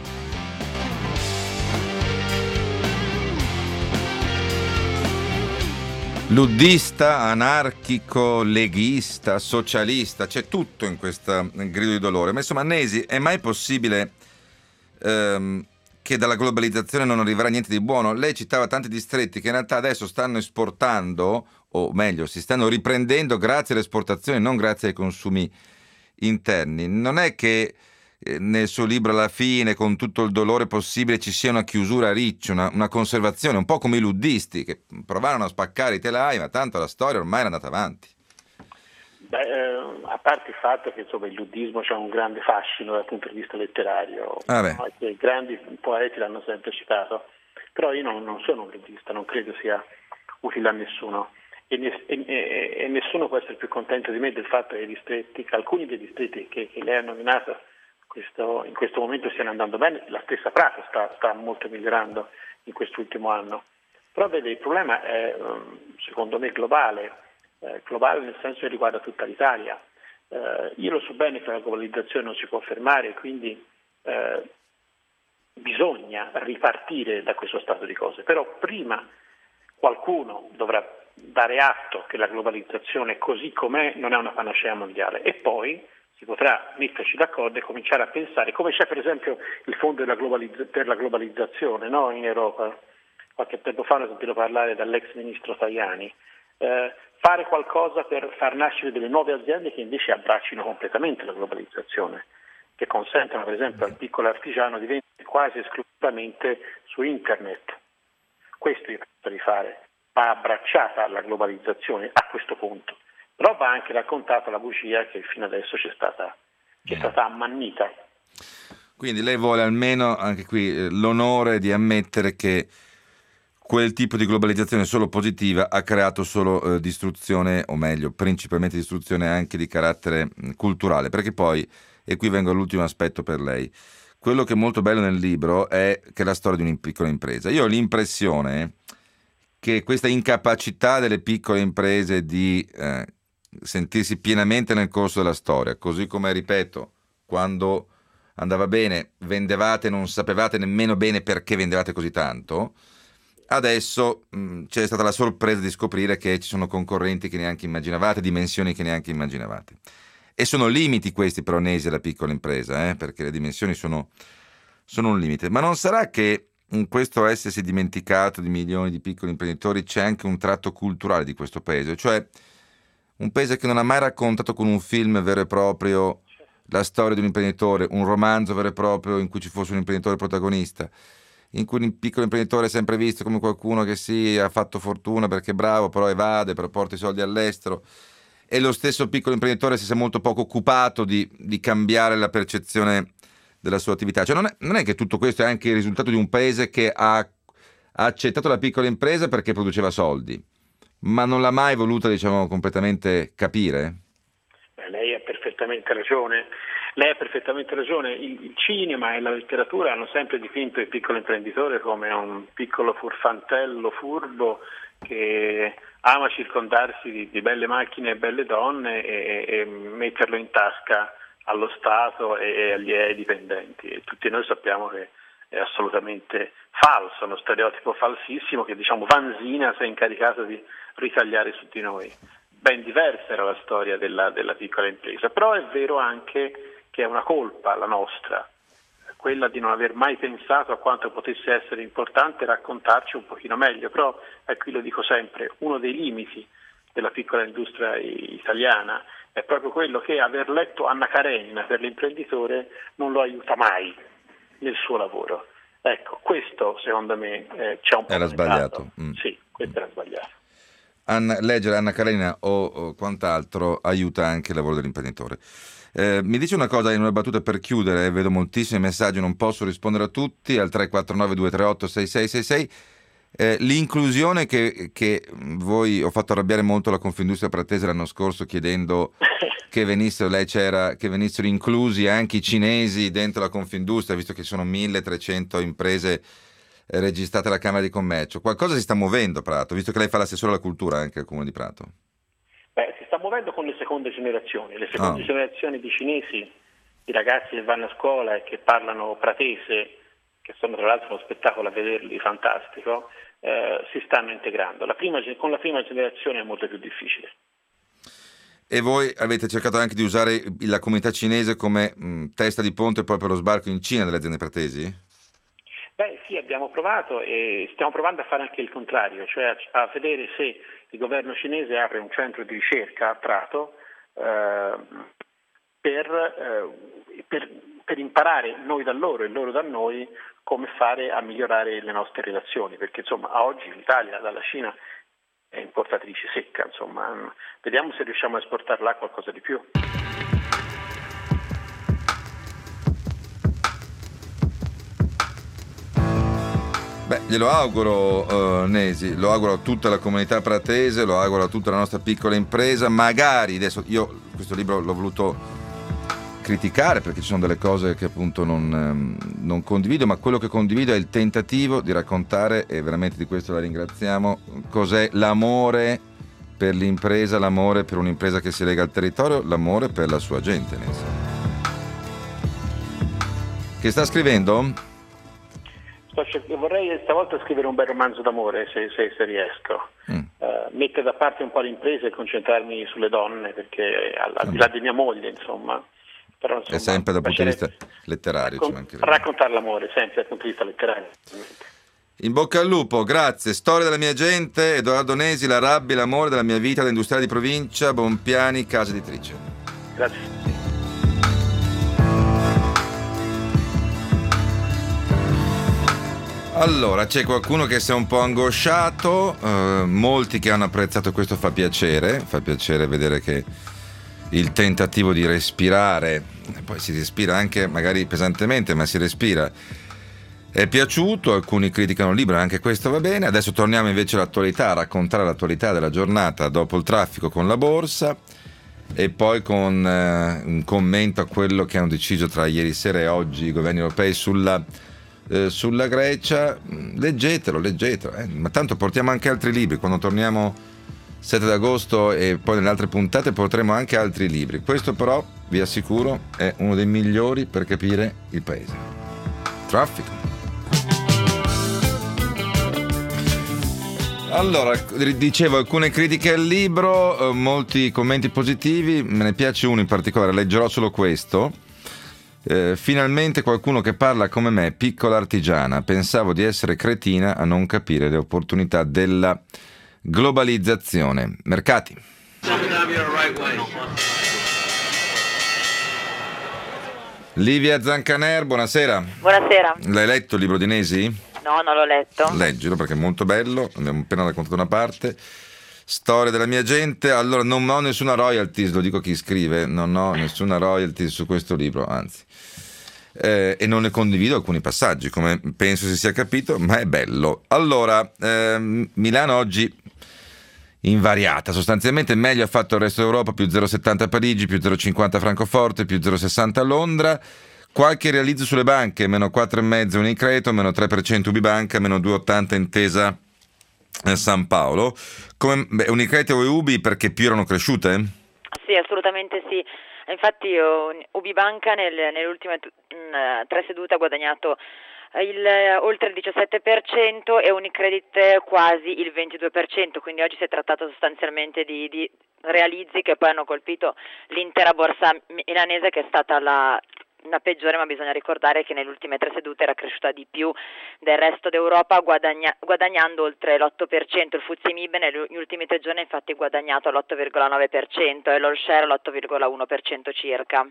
[SPEAKER 2] Luddista, anarchico, leghista, socialista, c'è tutto in questo grido di dolore. Ma insomma, Nesi, è mai possibile ehm, che dalla globalizzazione non arriverà niente di buono? Lei citava tanti distretti che in realtà adesso stanno esportando, o meglio, si stanno riprendendo grazie all'esportazione, non grazie ai consumi interni. Non è che eh, nel suo libro alla fine, con tutto il dolore possibile, ci sia una chiusura a riccio, una, una conservazione, un po' come i luddisti che provarono a spaccare i telai, ma tanto la storia ormai era andata avanti.
[SPEAKER 3] Beh, eh, a parte il fatto che insomma il luddismo c'ha un grande fascino dal punto di vista letterario,
[SPEAKER 2] ah
[SPEAKER 3] no? I grandi poeti l'hanno sempre citato, però io non, non sono un luddista, non credo sia utile a nessuno e, ne, e, e nessuno può essere più contento di me del fatto che i distretti, che alcuni dei distretti che, che lei ha nominato questo, in questo momento stiano andando bene. La stessa Prato sta, sta molto migliorando in quest'ultimo anno, però vede, il problema è secondo me globale. Eh, globale nel senso che riguarda tutta l'Italia. Eh, io lo so bene che la globalizzazione non si può fermare, quindi eh, bisogna ripartire da questo stato di cose, però prima qualcuno dovrà dare atto che la globalizzazione così com'è non è una panacea mondiale, e poi si potrà metterci d'accordo e cominciare a pensare, come c'è per esempio il fondo della globalizz- per la globalizzazione, no, in Europa. Qualche tempo fa ho sentito parlare dall'ex ministro Tajani, eh, fare qualcosa per far nascere delle nuove aziende che invece abbraccino completamente la globalizzazione, che consentano per esempio al piccolo artigiano di vendere quasi esclusivamente su internet. Questo io penso di fare, va abbracciata la globalizzazione a questo punto, però va anche raccontata la bugia che fino adesso c'è stata, c'è stata ammannita.
[SPEAKER 2] Quindi lei vuole almeno anche qui eh, l'onore di ammettere che quel tipo di globalizzazione solo positiva ha creato solo eh, distruzione, o meglio, principalmente distruzione anche di carattere mh, culturale, perché poi, e qui vengo all'ultimo aspetto per lei, quello che è molto bello nel libro è che è la storia di una piccola impresa. Io ho l'impressione che questa incapacità delle piccole imprese di eh, sentirsi pienamente nel corso della storia, così come, ripeto, quando andava bene vendevate, non sapevate nemmeno bene perché vendevate così tanto, adesso mh, c'è stata la sorpresa di scoprire che ci sono concorrenti che neanche immaginavate, dimensioni che neanche immaginavate. E sono limiti questi però nesi alla piccola impresa, eh, perché le dimensioni sono, sono un limite. Ma non sarà che in questo essersi dimenticato di milioni di piccoli imprenditori c'è anche un tratto culturale di questo paese, cioè un paese che non ha mai raccontato con un film vero e proprio la storia di un imprenditore, un romanzo vero e proprio in cui ci fosse un imprenditore protagonista, in cui un piccolo imprenditore è sempre visto come qualcuno che sì, ha fatto fortuna perché è bravo, però evade, però porta i soldi all'estero, e lo stesso piccolo imprenditore si è molto poco occupato di, di cambiare la percezione della sua attività. Cioè non è, non è che tutto questo è anche il risultato di un paese che ha, ha accettato la piccola impresa perché produceva soldi, ma non l'ha mai voluta, diciamo, completamente capire?
[SPEAKER 3] Beh, lei ha perfettamente ragione. Lei ha perfettamente ragione. Il, il cinema e la letteratura hanno sempre dipinto il piccolo imprenditore come un piccolo furfantello furbo che ama circondarsi di, di belle macchine e belle donne e, e metterlo in tasca allo Stato e agli e dipendenti. E tutti noi sappiamo che è assolutamente falso, uno stereotipo falsissimo che, diciamo, Vanzina si è incaricato di ritagliare su di noi. Ben diversa era la storia della, della piccola impresa, però è vero anche che è una colpa la nostra, quella di non aver mai pensato a quanto potesse essere importante raccontarci un pochino meglio. Però, e qui lo dico sempre, uno dei limiti della piccola industria italiana è proprio quello che aver letto Anna Karenina per l'imprenditore non lo aiuta mai nel suo lavoro. Ecco, questo secondo me eh, c'è un po'
[SPEAKER 2] era sbagliato. Mm.
[SPEAKER 3] Sì, questo era sbagliato.
[SPEAKER 2] Anna, leggere Anna Karenina o, o quant'altro aiuta anche il lavoro dell'imprenditore. Eh, mi dice una cosa in una battuta per chiudere, vedo moltissimi messaggi, non posso rispondere a tutti, al tre quattro nove due tre otto sei sei sei sei. Eh, l'inclusione che, che voi ho fatto arrabbiare molto la Confindustria Pratese l'anno scorso chiedendo che venissero, lei c'era, che venissero inclusi anche i cinesi dentro la Confindustria, visto che sono milletrecento imprese eh, registrate alla Camera di Commercio. Qualcosa si sta muovendo, Prato, visto che lei fa l'assessore alla cultura anche al Comune di Prato.
[SPEAKER 3] Beh, si sta muovendo con le seconde generazioni, le seconde
[SPEAKER 2] oh.
[SPEAKER 3] generazioni di cinesi, di ragazzi che vanno a scuola e che parlano pratese, che sono tra l'altro uno spettacolo a vederli fantastico, eh, si stanno integrando. La prima, con la prima generazione è molto più difficile.
[SPEAKER 2] E voi avete cercato anche di usare la comunità cinese come mh, testa di ponte poi per lo sbarco in Cina delle aziende pratesi?
[SPEAKER 3] Beh sì, abbiamo provato e stiamo provando a fare anche il contrario, cioè a, a vedere se il governo cinese apre un centro di ricerca a Prato eh, per, eh, per, per imparare noi da loro e loro da noi come fare a migliorare le nostre relazioni, perché insomma a oggi l'Italia dalla Cina è importatrice secca, insomma vediamo se riusciamo a esportarla qualcosa di più.
[SPEAKER 2] Beh, glielo auguro uh, Nesi, lo auguro a tutta la comunità pratese, lo auguro a tutta la nostra piccola impresa, magari adesso io questo libro l'ho voluto criticare perché ci sono delle cose che appunto non, um, non condivido, ma quello che condivido è il tentativo di raccontare, e veramente di questo la ringraziamo, cos'è l'amore per l'impresa, l'amore per un'impresa che si lega al territorio, l'amore per la sua gente. Nesi. Che sta scrivendo?
[SPEAKER 3] Sto sto cer- vorrei stavolta scrivere un bel romanzo d'amore, se, se, se riesco. Mm. Uh, mettere da parte un po' l'impresa e concentrarmi sulle donne, perché al, al di là di mia moglie, insomma. Però, insomma,
[SPEAKER 2] è sempre dal punto di vista letterario.
[SPEAKER 3] Raccon- raccontare l'amore, sempre dal punto di vista letterario.
[SPEAKER 2] In bocca al lupo, grazie. Storia della mia gente, Edoardo Nesi, La rabbia e l'amore della mia vita da industriale di provincia, Bompiani, casa editrice.
[SPEAKER 3] Grazie.
[SPEAKER 2] Allora, c'è qualcuno che si è un po' angosciato, eh, molti che hanno apprezzato questo, fa piacere, fa piacere vedere che il tentativo di respirare, poi si respira anche magari pesantemente, ma si respira, è piaciuto, alcuni criticano il libro, anche questo va bene. Adesso torniamo invece all'attualità, a raccontare l'attualità della giornata dopo il traffico con la borsa e poi con eh, un commento a quello che hanno deciso tra ieri sera e oggi i governi europei sulla, eh, sulla Grecia. Leggetelo, leggetelo, eh. Ma tanto portiamo anche altri libri, quando torniamo sette d'agosto e poi nelle altre puntate porteremo anche altri libri. Questo però, vi assicuro, è uno dei migliori per capire il paese. Traffico. Allora, dicevo, alcune critiche al libro, eh, molti commenti positivi, me ne piace uno in particolare, leggerò solo questo. Eh, finalmente qualcuno che parla come me, piccola artigiana, pensavo di essere cretina a non capire le opportunità della globalizzazione. Mercati. Livia Zancaner, buonasera.
[SPEAKER 5] Buonasera.
[SPEAKER 2] L'hai letto il libro di Nesi?
[SPEAKER 5] No, non l'ho letto.
[SPEAKER 2] Leggilo perché è molto bello, abbiamo appena raccontato una parte. Storia della mia gente. Allora, non ho nessuna royalties, lo dico a chi scrive, non ho nessuna royalties su questo libro, anzi. Eh, e non ne condivido alcuni passaggi, come penso si sia capito, ma è bello. Allora, ehm, Milano oggi invariata, sostanzialmente meglio ha fatto il resto d'Europa, più zero virgola settanta a Parigi, più zero virgola cinquanta a Francoforte, più zero virgola sessanta a Londra. Qualche realizzo sulle banche, meno quattro virgola cinque Unicredito, meno tre per cento Ubibanca, meno due virgola ottanta Intesa eh, San Paolo. Come, beh, Unicredito e Ubi perché più erano cresciute?
[SPEAKER 5] Sì, assolutamente sì. Infatti Ubibanca nel, nelle ultime mh, tre sedute ha guadagnato il, oltre il diciassette per cento e Unicredit quasi il ventidue per cento, quindi oggi si è trattato sostanzialmente di, di realizzi che poi hanno colpito l'intera borsa milanese, che è stata la una peggiore, ma bisogna ricordare che nelle ultime tre sedute era cresciuta di più del resto d'Europa, guadagna, guadagnando oltre l'otto per cento. Il F T S E M I B negli ultimi tre giorni infatti è guadagnato l'otto virgola nove per cento e l'All Share l'otto virgola uno per cento circa.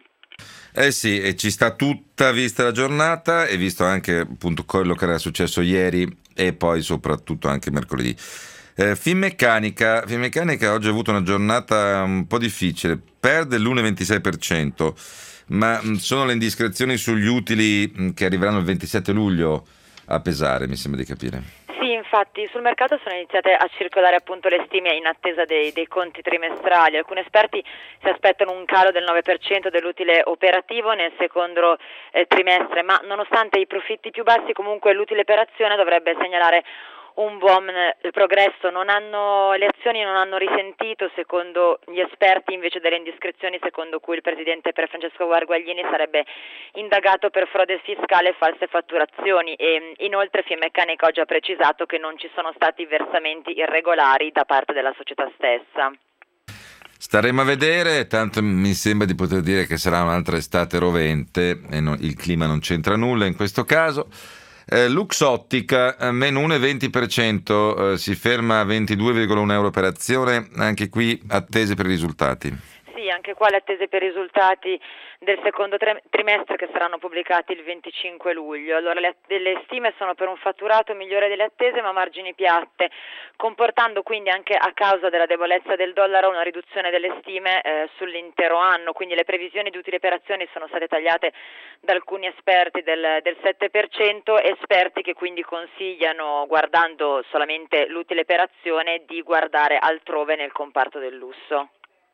[SPEAKER 2] Eh sì, e ci sta tutta vista la giornata e visto anche appunto quello che era successo ieri e poi soprattutto anche mercoledì. Eh, Finmeccanica, Finmeccanica oggi ha avuto una giornata un po' difficile, perde l'uno virgola ventisei per cento. Ma sono le indiscrezioni sugli utili che arriveranno il ventisette luglio a pesare, mi sembra di capire.
[SPEAKER 5] Sì, infatti sul mercato sono iniziate a circolare appunto le stime in attesa dei, dei conti trimestrali. Alcuni esperti si aspettano un calo del nove per cento dell'utile operativo nel secondo eh, trimestre, ma nonostante i profitti più bassi comunque l'utile per azione dovrebbe segnalare un buon progresso. Non hanno, le azioni non hanno risentito, secondo gli esperti, invece delle indiscrezioni secondo cui il presidente per Francesco Guarguaglini sarebbe indagato per frode fiscale e false fatturazioni, e inoltre Finmeccanica oggi ha precisato che non ci sono stati versamenti irregolari da parte della società stessa.
[SPEAKER 2] Staremo a vedere, tanto mi sembra di poter dire che sarà un'altra estate rovente e non, il clima non c'entra nulla in questo caso. Eh, Luxottica, meno uno virgola venti per cento, eh, si ferma a ventidue virgola uno euro per azione, anche qui attese per i risultati.
[SPEAKER 5] Sì, anche qua le attese per i risultati del secondo trimestre che saranno pubblicati il venticinque luglio. Allora le, le stime sono per un fatturato migliore delle attese ma margini piatte, comportando quindi anche a causa della debolezza del dollaro una riduzione delle stime eh, sull'intero anno, quindi le previsioni di utili per azioni sono state tagliate da alcuni esperti del, del sette per cento, esperti che quindi consigliano, guardando solamente l'utile per azione, di guardare altrove nel comparto del lusso.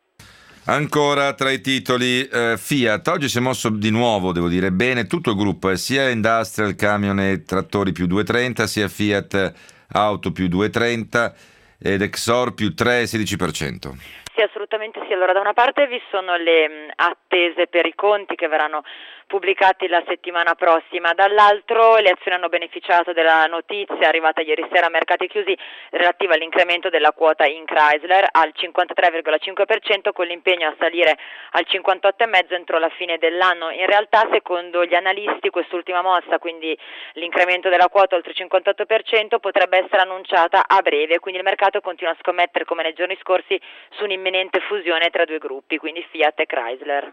[SPEAKER 2] Ancora tra i titoli, eh, Fiat oggi si è mosso di nuovo, devo dire bene, tutto il gruppo, eh, sia Industrial, Camion e Trattori più due virgola trenta, sia Fiat Auto più due virgola trenta ed Exor più tre virgola sedici per cento.
[SPEAKER 5] Sì, assolutamente sì. Allora, da una parte vi sono le mh, attese per i conti che verranno pubblicati la settimana prossima. Dall'altro le azioni hanno beneficiato della notizia arrivata ieri sera a mercati chiusi relativa all'incremento della quota in Chrysler al cinquantatré virgola cinque per cento, con l'impegno a salire al cinquantotto virgola cinque per cento entro la fine dell'anno. In realtà, secondo gli analisti, quest'ultima mossa, quindi l'incremento della quota oltre il cinquantotto per cento, potrebbe essere annunciata a breve, quindi il mercato continua a scommettere come nei giorni scorsi su un'imminente fusione tra due gruppi, quindi Fiat e Chrysler.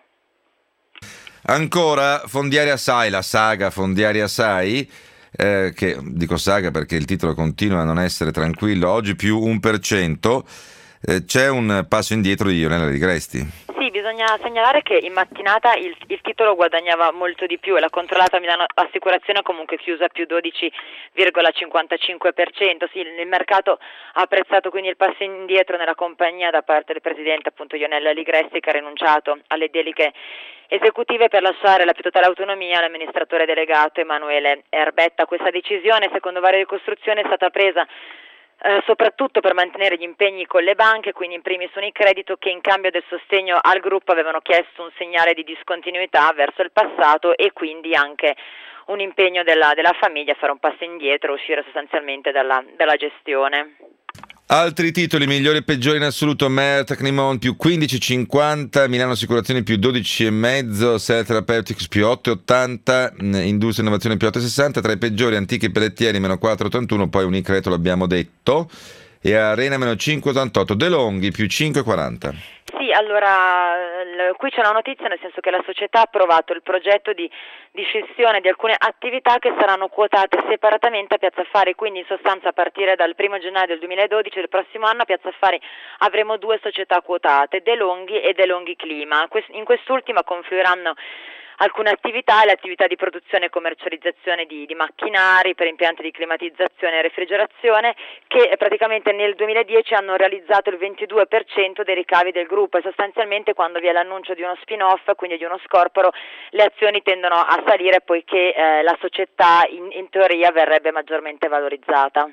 [SPEAKER 2] Ancora Fondiaria Sai, la saga Fondiaria Sai, eh, che dico saga perché il titolo continua a non essere tranquillo, oggi più un per cento, eh, c'è un passo indietro di Ionela Ligresti.
[SPEAKER 5] Sì, bisogna segnalare che in mattinata il, il titolo guadagnava molto di più e la controllata Milano Assicurazione comunque chiusa più dodici virgola cinquantacinque per cento. Sì, il mercato ha apprezzato quindi il passo indietro nella compagnia da parte del presidente, appunto Ionela Ligresti, che ha rinunciato alle deleghe esecutive per lasciare la più totale autonomia all'amministratore delegato Emanuele Erbetta. Questa decisione, secondo varie ricostruzioni, è stata presa Eh, soprattutto per mantenere gli impegni con le banche, quindi in primis Unicredito, che in cambio del sostegno al gruppo avevano chiesto un segnale di discontinuità verso il passato e quindi anche un impegno della, della famiglia a fare un passo indietro, uscire sostanzialmente dalla, dalla gestione.
[SPEAKER 2] Altri titoli migliori e peggiori in assoluto: Mer Tecnimont più quindici virgola cinquanta, Milano Assicurazioni più dodici virgola cinque, Cell Therapeutics più otto virgola ottanta, Industria Innovazione più otto virgola sessanta, tra i peggiori Antichi Pellettieri meno quattro virgola ottantuno, poi Unicredito l'abbiamo detto, e Arena meno cinque virgola ottantotto, De Longhi più cinque virgola quaranta.
[SPEAKER 5] Sì, allora l- qui c'è una notizia, nel senso che la società ha approvato il progetto di, di scissione di alcune attività che saranno quotate separatamente a Piazza Affari, quindi in sostanza a partire dal primo gennaio del duemiladodici, del prossimo anno, a Piazza Affari avremo due società quotate, De Longhi e De Longhi Clima. Quest- in quest'ultima confluiranno alcune attività, le attività di produzione e commercializzazione di, di macchinari per impianti di climatizzazione e refrigerazione, che praticamente nel duemiladieci hanno realizzato il ventidue per cento dei ricavi del gruppo, e sostanzialmente quando vi è l'annuncio di uno spin-off, quindi di uno scorporo, le azioni tendono a salire, poiché eh, la società in, in teoria verrebbe maggiormente valorizzata.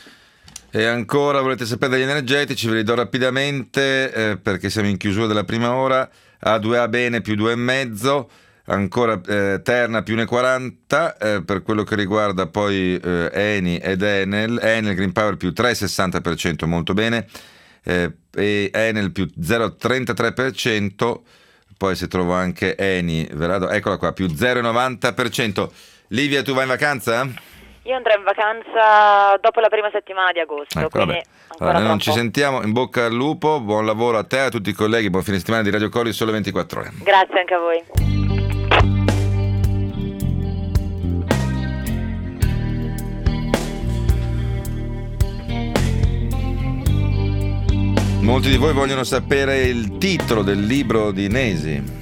[SPEAKER 2] E ancora volete sapere degli energetici? Ve li do rapidamente eh, perché siamo in chiusura della prima ora. A due A Bene più due virgola cinque, ancora eh, Terna più uno virgola quaranta, eh, per quello che riguarda poi eh, Eni ed Enel, Enel Green Power più tre virgola sessanta per cento, molto bene, eh, e Enel più zero virgola trentatré per cento, poi se trovo anche Eni, ve la do, eccola qua, più zero virgola novanta per cento. Livia, tu vai in vacanza?
[SPEAKER 5] Io andrò in vacanza dopo la prima settimana di agosto,
[SPEAKER 2] ecco,
[SPEAKER 5] quindi
[SPEAKER 2] vabbè.
[SPEAKER 5] ancora
[SPEAKER 2] Allora, noi non
[SPEAKER 5] tra
[SPEAKER 2] ci
[SPEAKER 5] un po'.
[SPEAKER 2] sentiamo, in bocca al lupo, buon lavoro a te, a tutti i colleghi, buon fine settimana di Radio Cori, Sole ventiquattro Ore.
[SPEAKER 5] Grazie anche a voi.
[SPEAKER 2] Molti di voi vogliono sapere il titolo del libro di Nesi.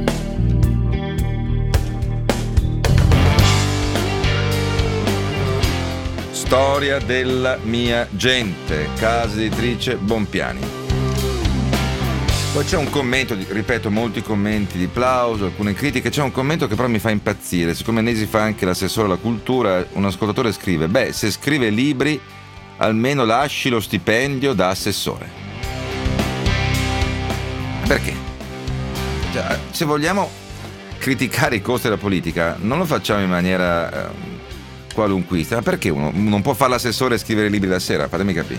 [SPEAKER 2] Storia della mia gente, casa editrice Bompiani. Poi c'è un commento, ripeto, molti commenti di plauso, alcune critiche, c'è un commento che però mi fa impazzire, siccome Nesi fa anche l'assessore alla cultura, un ascoltatore scrive: beh, se scrive libri almeno lasci lo stipendio da assessore. Perché? Cioè, se vogliamo criticare i costi della politica non lo facciamo in maniera eh, qualunquista, ma perché uno non può fare l'assessore e scrivere libri la sera? Fatemi capire.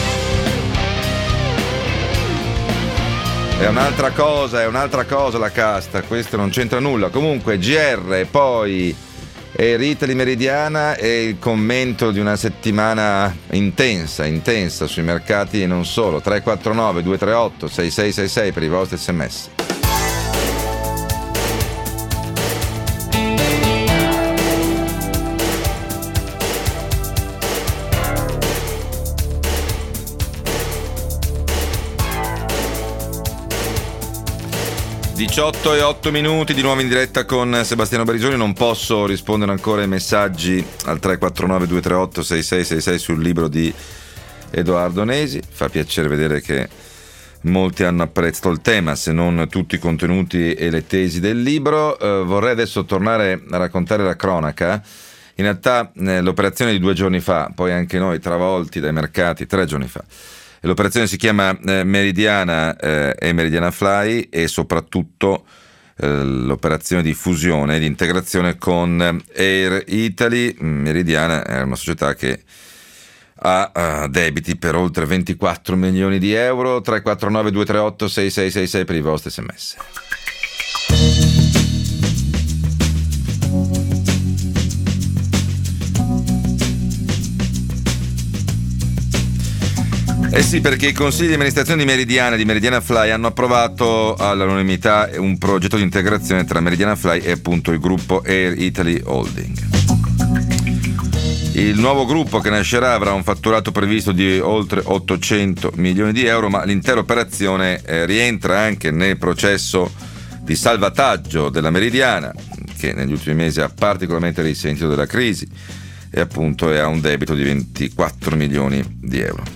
[SPEAKER 2] È un'altra cosa, è un'altra cosa la casta, questo non c'entra nulla. Comunque G R, poi e Ritali Meridiana e il commento di una settimana intensa, intensa sui mercati e non solo. Tre quattro nove due tre otto sei sei sei sei per i vostri sms. diciotto e otto minuti, di nuovo in diretta con Sebastiano Barisoni. Non posso rispondere ancora ai messaggi al tre quattro nove due tre otto sei sei sei sei sul libro di Edoardo Nesi. Fa piacere vedere che molti hanno apprezzato il tema, se non tutti i contenuti e le tesi del libro. Eh, vorrei adesso tornare a raccontare la cronaca. In realtà eh, l'operazione di due giorni fa, poi anche noi travolti dai mercati tre giorni fa. L'operazione si chiama eh, Meridiana eh, e Meridiana Fly, e soprattutto l'operazione di fusione e di integrazione con Air Italy. Meridiana è una società che ha uh, debiti per oltre ventiquattro milioni di euro. Tre quattro nove due tre otto sei sei sei sei per i vostri sms. Eh sì, perché i consigli di amministrazione di Meridiana e di Meridiana Fly hanno approvato all'unanimità un progetto di integrazione tra Meridiana Fly e appunto il gruppo Air Italy Holding. Il nuovo gruppo che nascerà avrà un fatturato previsto di oltre ottocento milioni di euro, ma l'intera operazione eh, rientra anche nel processo di salvataggio della Meridiana, che negli ultimi mesi ha particolarmente risentito della crisi e appunto ha un debito di ventiquattro milioni di euro.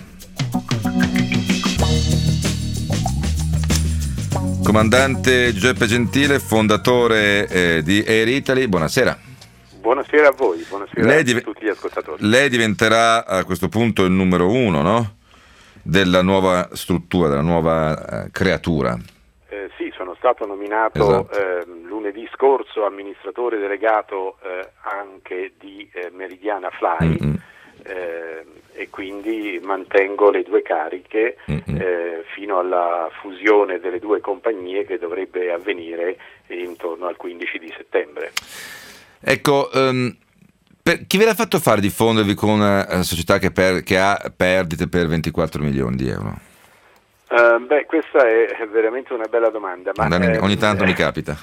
[SPEAKER 2] Comandante Giuseppe Gentile, fondatore eh, di Air Italy, buonasera.
[SPEAKER 6] Buonasera a voi, buonasera
[SPEAKER 2] lei
[SPEAKER 6] a
[SPEAKER 2] div-
[SPEAKER 6] tutti gli ascoltatori.
[SPEAKER 2] Lei diventerà a questo punto il numero uno, no? Della nuova struttura, della nuova eh, creatura.
[SPEAKER 6] Eh, sì, sono stato nominato
[SPEAKER 2] Esatto.
[SPEAKER 6] eh, lunedì scorso amministratore delegato eh, anche di eh, Meridiana Fly.
[SPEAKER 2] Mm-hmm.
[SPEAKER 6] Eh, e quindi mantengo le due cariche eh, fino alla fusione delle due compagnie che dovrebbe avvenire intorno al quindici di settembre.
[SPEAKER 2] Ecco, um, per, chi ve l'ha fatto fare di fondervi con una società che, per, che ha perdite per ventiquattro milioni di euro?
[SPEAKER 6] Uh, beh, questa è veramente una bella domanda. Ma,
[SPEAKER 2] ogni, ogni
[SPEAKER 6] ehm,
[SPEAKER 2] tanto mi capita.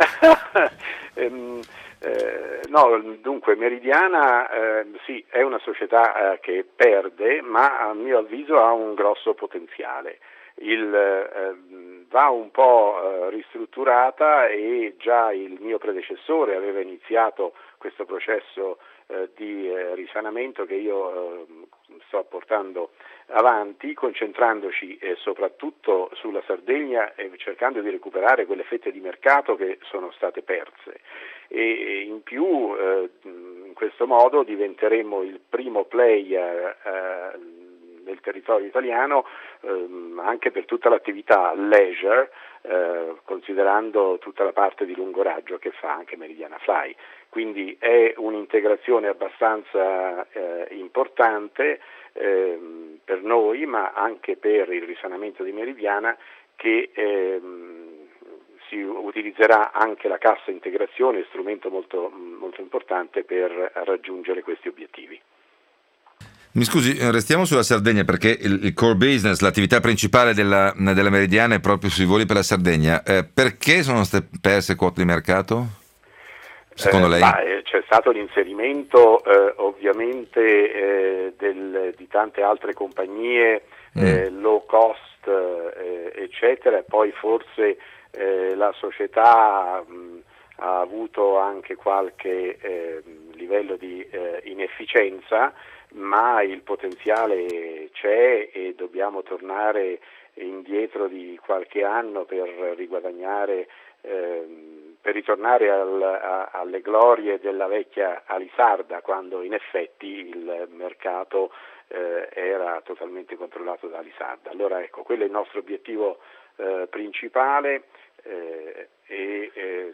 [SPEAKER 6] ehm, Eh, no, dunque Meridiana eh, sì, è una società eh, che perde, ma a mio avviso ha un grosso potenziale. Il, eh, va un po' eh, ristrutturata e già il mio predecessore aveva iniziato questo processo eh, di eh, risanamento che io eh, sto portando avanti, concentrandoci eh, soprattutto sulla Sardegna e cercando di recuperare quelle fette di mercato che sono state perse. E in più eh, in questo modo diventeremo il primo player eh, nel territorio italiano eh, anche per tutta l'attività leisure, eh, considerando tutta la parte di lungo raggio che fa anche Meridiana Fly. Quindi è un'integrazione abbastanza eh, importante eh, per noi, ma anche per il risanamento di Meridiana, che eh, si utilizzerà anche la cassa integrazione, strumento molto, molto importante per raggiungere questi obiettivi.
[SPEAKER 2] Mi scusi, restiamo sulla Sardegna perché il, il core business, l'attività principale della, della Meridiana è proprio sui voli per la Sardegna. Eh, perché sono state perse quote di mercato? Secondo
[SPEAKER 6] eh,
[SPEAKER 2] lei?
[SPEAKER 6] Ma, eh, c'è stato l'inserimento eh, ovviamente eh, del, di tante altre compagnie eh, mm. low cost eh, eccetera, e poi forse Eh, la società mh, ha avuto anche qualche eh, livello di eh, inefficienza, ma il potenziale c'è e dobbiamo tornare indietro di qualche anno per riguadagnare, eh, per ritornare al, a, alle glorie della vecchia Alisarda, quando in effetti il mercato eh, era totalmente controllato da Alisarda. Allora ecco, quello è il nostro obiettivo eh, principale. Eh, e eh,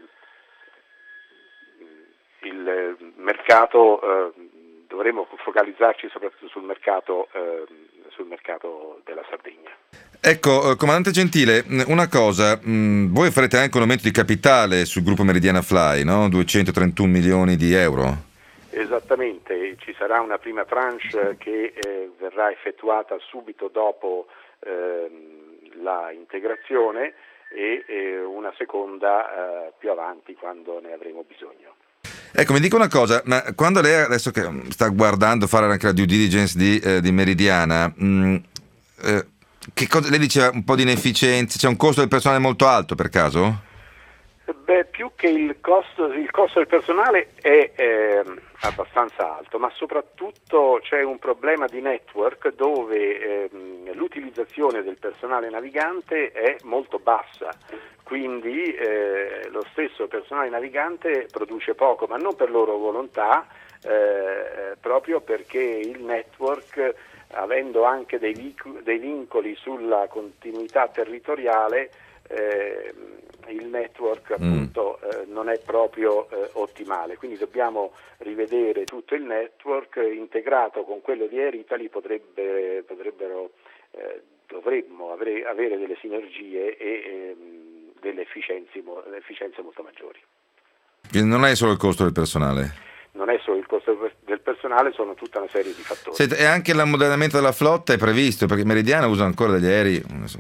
[SPEAKER 6] il mercato eh, dovremo focalizzarci soprattutto sul mercato eh, sul mercato della Sardegna.
[SPEAKER 2] Ecco, comandante Gentile, una cosa, mh, voi farete anche un aumento di capitale sul gruppo Meridiana Fly, no? duecentotrentuno milioni di euro.
[SPEAKER 6] Esattamente, ci sarà una prima tranche che eh, verrà effettuata subito dopo eh, la integrazione e eh, una seconda eh, più avanti quando ne avremo bisogno.
[SPEAKER 2] Ecco, mi dica una cosa, ma quando lei adesso che sta guardando fare anche la due diligence di, eh, di Meridiana, mh, eh, che cosa, lei diceva un po' di inefficienza, c'è un costo del personale molto alto per caso?
[SPEAKER 6] Beh, più che il costo, il costo del personale è eh, abbastanza alto, ma soprattutto c'è un problema di network dove eh, l'utilizzazizione del personale navigante è molto bassa, quindi eh, lo stesso personale navigante produce poco, ma non per loro volontà, eh, proprio perché il network, avendo anche dei, vic- dei vincoli sulla continuità territoriale, eh, il network appunto mm. eh, non è proprio eh, ottimale, quindi dobbiamo rivedere tutto il network integrato con quello di Air Italy, potrebbe, potrebbero eh, dovremmo avere, avere delle sinergie e eh, delle efficienze, efficienze molto maggiori.
[SPEAKER 2] Quindi non è solo il costo del personale?
[SPEAKER 6] Non è solo il costo del personale, sono tutta una serie di fattori.
[SPEAKER 2] Senta, e anche l'ammodernamento della flotta è previsto, perché Meridiana usa ancora degli aerei,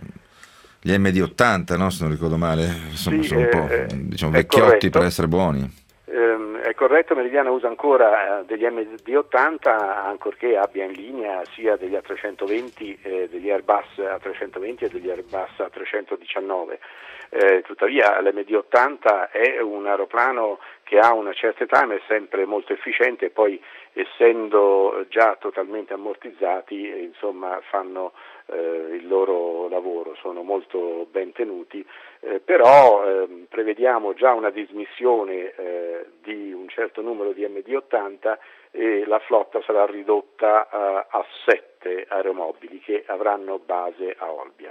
[SPEAKER 2] gli M D ottanta, no? Se non ricordo male, sono,
[SPEAKER 6] sì,
[SPEAKER 2] sono un po'
[SPEAKER 6] eh,
[SPEAKER 2] diciamo, vecchiotti corretto. Per essere buoni.
[SPEAKER 6] Eh, è corretto, Meridiana usa ancora degli M D ottanta, ancorché abbia in linea sia degli A trecentoventi, eh, degli Airbus A trecentoventi e degli Airbus A trecentodiciannove. Eh, tuttavia l'M D ottanta è un aeroplano che ha una certa età ma è sempre molto efficiente e poi essendo già totalmente ammortizzati eh, insomma fanno eh, il loro lavoro, sono molto ben tenuti, eh, però eh, prevediamo già una dismissione eh, di un certo numero di M D ottanta e la flotta sarà ridotta eh, a sette aeromobili che avranno base a Olbia.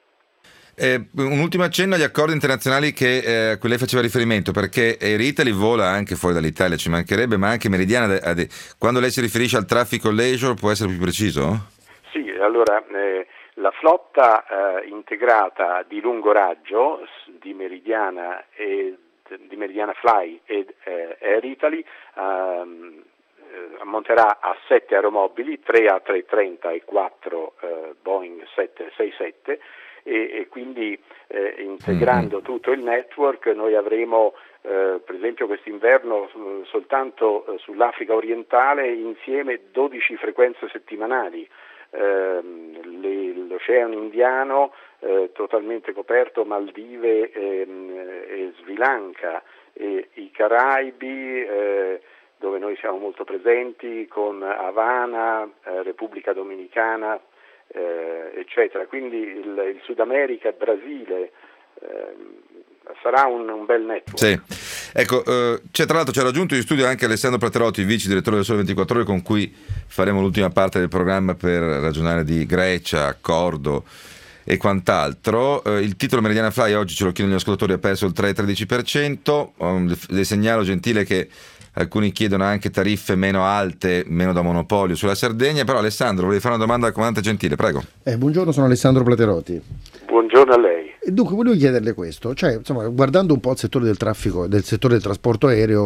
[SPEAKER 2] Eh, un ultimo accenno agli accordi internazionali che eh, a cui lei faceva riferimento, perché Air Italy vola anche fuori dall'Italia, ci mancherebbe, ma anche Meridiana, de- quando lei si riferisce al traffico leisure può essere più preciso?
[SPEAKER 6] Sì, allora eh, la flotta eh, integrata di lungo raggio di Meridiana e di Meridiana Fly e eh, Air Italy ehm, ammonterà a sette aeromobili, tre A trecentotrenta e quattro eh, Boeing sette sessantasette e, e quindi eh, integrando mm-hmm. tutto il network noi avremo eh, per esempio quest'inverno eh, soltanto eh, sull'Africa orientale insieme dodici frequenze settimanali, eh, le, l'Oceano Indiano eh, totalmente coperto, Maldive ehm, e Sri Lanka e i Caraibi eh, dove noi siamo molto presenti con Havana, eh, Repubblica Dominicana, eh, eccetera. Quindi il, il Sud America, il Brasile, eh, sarà un, un bel network.
[SPEAKER 2] Sì, ecco, eh, c'è, tra l'altro ci ha raggiunto in studio anche Alessandro Platerotti, vice direttore del Sole ventiquattro Ore, con cui faremo l'ultima parte del programma per ragionare di Grecia, accordo e quant'altro. Eh, il titolo Meridiana Fly oggi, ce lo chiedono gli ascoltatori, ha perso il tre virgola tredici per cento. Um, le segnalo, Gentile, che alcuni chiedono anche tariffe meno alte, meno da monopolio sulla Sardegna, però Alessandro, volevi fare una domanda al comandante Gentile, prego.
[SPEAKER 7] Eh, buongiorno, sono Alessandro Platerotti.
[SPEAKER 6] Buongiorno a lei.
[SPEAKER 7] E dunque volevo chiederle questo, cioè insomma guardando un po' il settore del traffico, del settore del trasporto aereo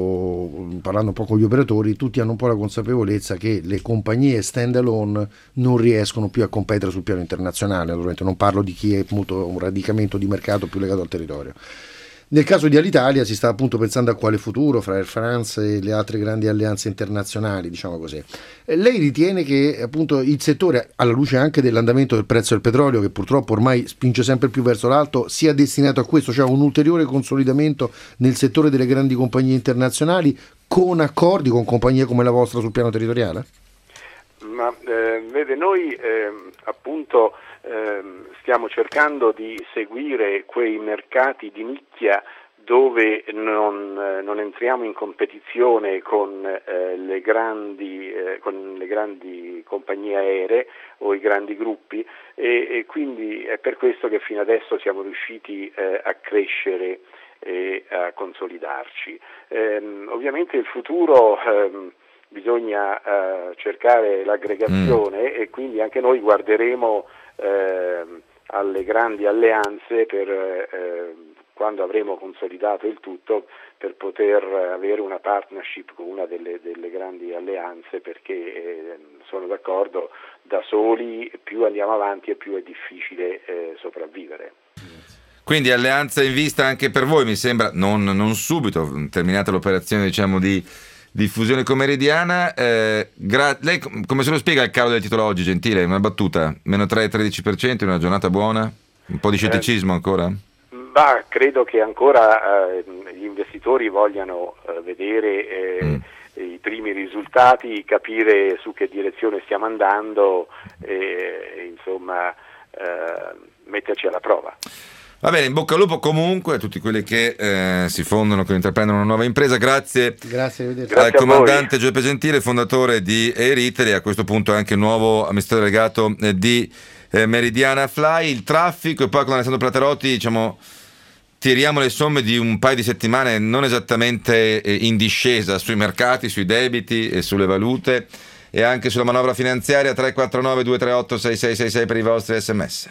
[SPEAKER 7] o parlando un po' con gli operatori, tutti hanno un po' la consapevolezza che le compagnie stand alone non riescono più a competere sul piano internazionale, naturalmente non parlo di chi è molto un radicamento di mercato più legato al territorio. Nel caso di Alitalia si sta appunto pensando a quale futuro fra Air France e le altre grandi alleanze internazionali, diciamo così. E lei ritiene che appunto il settore, alla luce anche dell'andamento del prezzo del petrolio, che purtroppo ormai spinge sempre più verso l'alto, sia destinato a questo, cioè un ulteriore consolidamento nel settore delle grandi compagnie internazionali con accordi con compagnie come la vostra sul piano territoriale?
[SPEAKER 6] Ma eh, vede, noi eh, appunto eh, stiamo cercando di seguire quei mercati di nicchia dove non, eh, non entriamo in competizione con, eh, le grandi, eh, con le grandi compagnie aeree o i grandi gruppi e, e quindi è per questo che fino adesso siamo riusciti eh, a crescere e a consolidarci. Eh, ovviamente il futuro ehm, bisogna uh, cercare l'aggregazione mm. e quindi anche noi guarderemo eh, alle grandi alleanze per eh, quando avremo consolidato il tutto per poter avere una partnership con una delle, delle grandi alleanze, perché eh, sono d'accordo, da soli più andiamo avanti e più è difficile eh, sopravvivere.
[SPEAKER 2] Quindi alleanza in vista anche per voi, mi sembra, non, non subito, terminata l'operazione diciamo di diffusione con Meridiana. Eh, gra- lei come se lo spiega il calo del titolo oggi, Gentile? Una battuta, meno tre virgola tredici per cento in una giornata buona? Un po' di scetticismo eh, ancora?
[SPEAKER 6] Bah, credo che ancora eh, gli investitori vogliano eh, vedere eh, mm. i primi risultati, capire su che direzione stiamo andando e, e insomma eh, metterci alla prova.
[SPEAKER 2] Va bene, in bocca al lupo comunque a tutti quelli che eh, si fondono, che intraprendono una nuova impresa. Grazie,
[SPEAKER 7] Grazie al
[SPEAKER 6] Grazie
[SPEAKER 2] comandante Giuseppe Gentile, fondatore di Air Italy, a questo punto anche nuovo amministratore delegato di eh, Meridiana Fly, il traffico, e poi con Alessandro Platerotti diciamo tiriamo le somme di un paio di settimane non esattamente eh, in discesa sui mercati, sui debiti e sulle valute, e anche sulla manovra finanziaria. Tre quattro nove due tre otto sei sei sei sei per i vostri sms.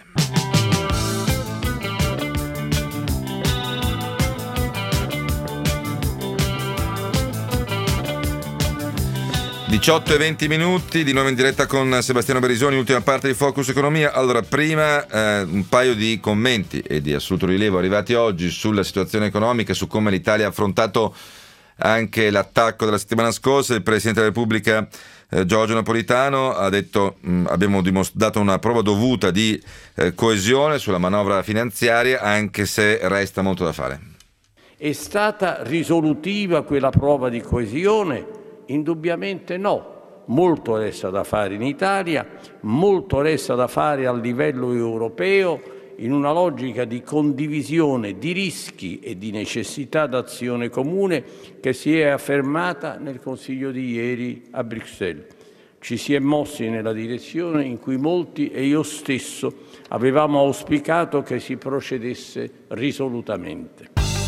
[SPEAKER 2] diciotto e venti minuti, di nuovo in diretta con Sebastiano Barisoni, ultima parte di Focus Economia. Allora, prima eh, un paio di commenti e di assoluto rilievo arrivati oggi sulla situazione economica e su come l'Italia ha affrontato anche l'attacco della settimana scorsa. Il Presidente della Repubblica eh, Giorgio Napolitano ha detto mh, abbiamo dimos- dato una prova dovuta di eh, coesione sulla manovra finanziaria, anche se resta molto da fare.
[SPEAKER 8] È stata risolutiva quella prova di coesione? Indubbiamente no. Molto resta da fare in Italia, molto resta da fare a livello europeo, in una logica di condivisione di rischi e di necessità d'azione comune che si è affermata nel Consiglio di ieri a Bruxelles. Ci si è mossi nella direzione in cui molti e io stesso avevamo auspicato che si procedesse risolutamente.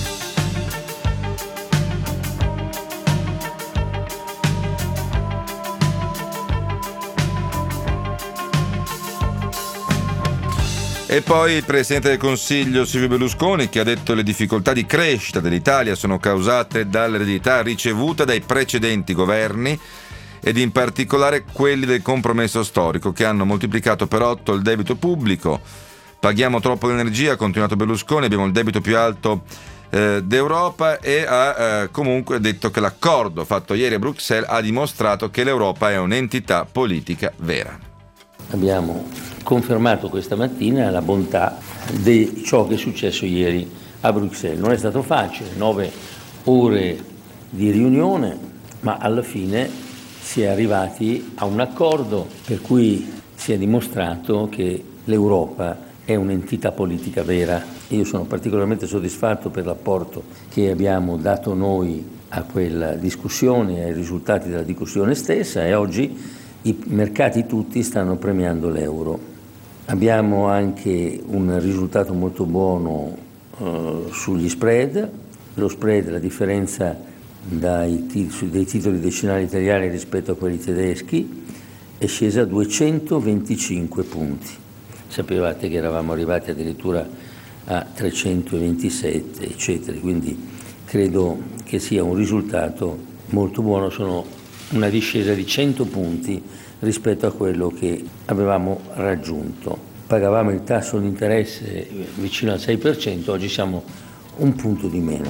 [SPEAKER 2] E poi il Presidente del Consiglio Silvio Berlusconi, che ha detto che le difficoltà di crescita dell'Italia sono causate dall'eredità ricevuta dai precedenti governi ed in particolare quelli del compromesso storico, che hanno moltiplicato per otto il debito pubblico. Paghiamo troppo l'energia, ha continuato Berlusconi, abbiamo il debito più alto eh, d'Europa, e ha eh, comunque detto che l'accordo fatto ieri a Bruxelles ha dimostrato che l'Europa è un'entità politica vera.
[SPEAKER 9] Abbiamo confermato questa mattina la bontà di ciò che è successo ieri a Bruxelles. Non è stato facile, nove ore di riunione, ma alla fine si è arrivati a un accordo per cui si è dimostrato che l'Europa è un'entità politica vera. Io sono particolarmente soddisfatto per l'apporto che abbiamo dato noi a quella discussione, ai risultati della discussione stessa, e oggi i mercati tutti stanno premiando l'euro. Abbiamo anche un risultato molto buono eh, sugli spread. Lo spread, la differenza dai tit- dei titoli decennali italiani rispetto a quelli tedeschi, è scesa a duecentoventicinque punti. Sapevate che eravamo arrivati addirittura a trecentoventisette, eccetera, quindi credo che sia un risultato molto buono. Sono una discesa di cento punti rispetto a quello che avevamo raggiunto. Pagavamo il tasso di interesse vicino al sei per cento, oggi siamo un punto di meno.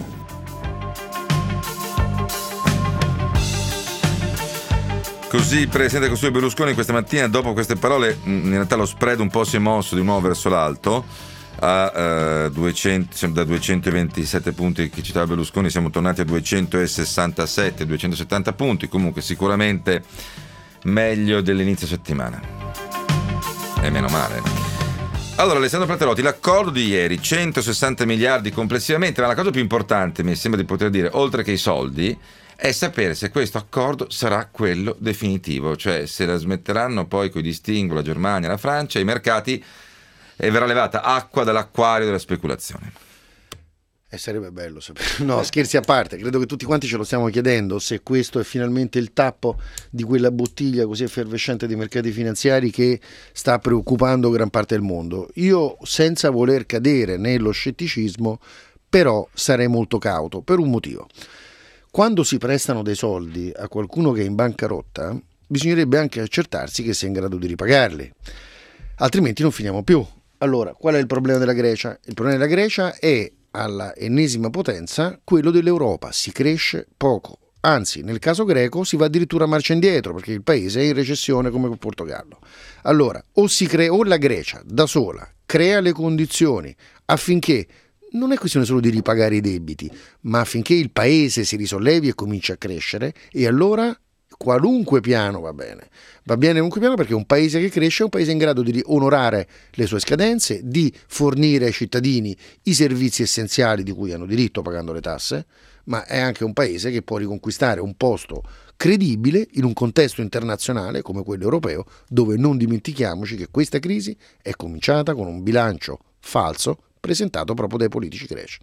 [SPEAKER 2] Così il Presidente del Consiglio Berlusconi questa mattina, dopo queste parole, in realtà lo spread un po' si è mosso di nuovo verso l'alto, a uh, duecento, da duecentoventisette punti che citava Berlusconi siamo tornati a duecentosessantasette duecentosettanta punti, comunque sicuramente meglio dell'inizio settimana, e meno male. Allora, Alessandro Platerotti, l'accordo di ieri, centosessanta miliardi complessivamente, ma la cosa più importante, mi sembra di poter dire, oltre che i soldi, è sapere se questo accordo sarà quello definitivo, cioè se la smetteranno poi coi distinguo la Germania, la Francia, i mercati, e verrà levata acqua dall'acquario della speculazione.
[SPEAKER 7] E sarebbe bello sapere. No, scherzi a parte, credo che tutti quanti ce lo stiamo chiedendo se questo è finalmente il tappo di quella bottiglia così effervescente dei mercati finanziari che sta preoccupando gran parte del mondo. Io, senza voler cadere nello scetticismo, però sarei molto cauto per un motivo. Quando si prestano dei soldi a qualcuno che è in bancarotta, bisognerebbe anche accertarsi che sia in grado di ripagarli, altrimenti non finiamo più. Allora, qual è il problema della Grecia? Il problema della Grecia è, alla ennesima potenza, quello dell'Europa. Si cresce poco, anzi nel caso greco si va addirittura marcia indietro perché il paese è in recessione come il Portogallo. Allora, o si crea, o la Grecia da sola crea le condizioni affinché non è questione solo di ripagare i debiti, ma affinché il paese si risollevi e cominci a crescere, e allora qualunque piano va bene. Va bene qualunque piano, perché un paese che cresce è un paese in grado di onorare le sue scadenze, di fornire ai cittadini i servizi essenziali di cui hanno diritto pagando le tasse, ma è anche un paese che può riconquistare un posto credibile in un contesto internazionale come quello europeo, dove non dimentichiamoci che questa crisi è cominciata con un bilancio falso presentato proprio dai politici greci.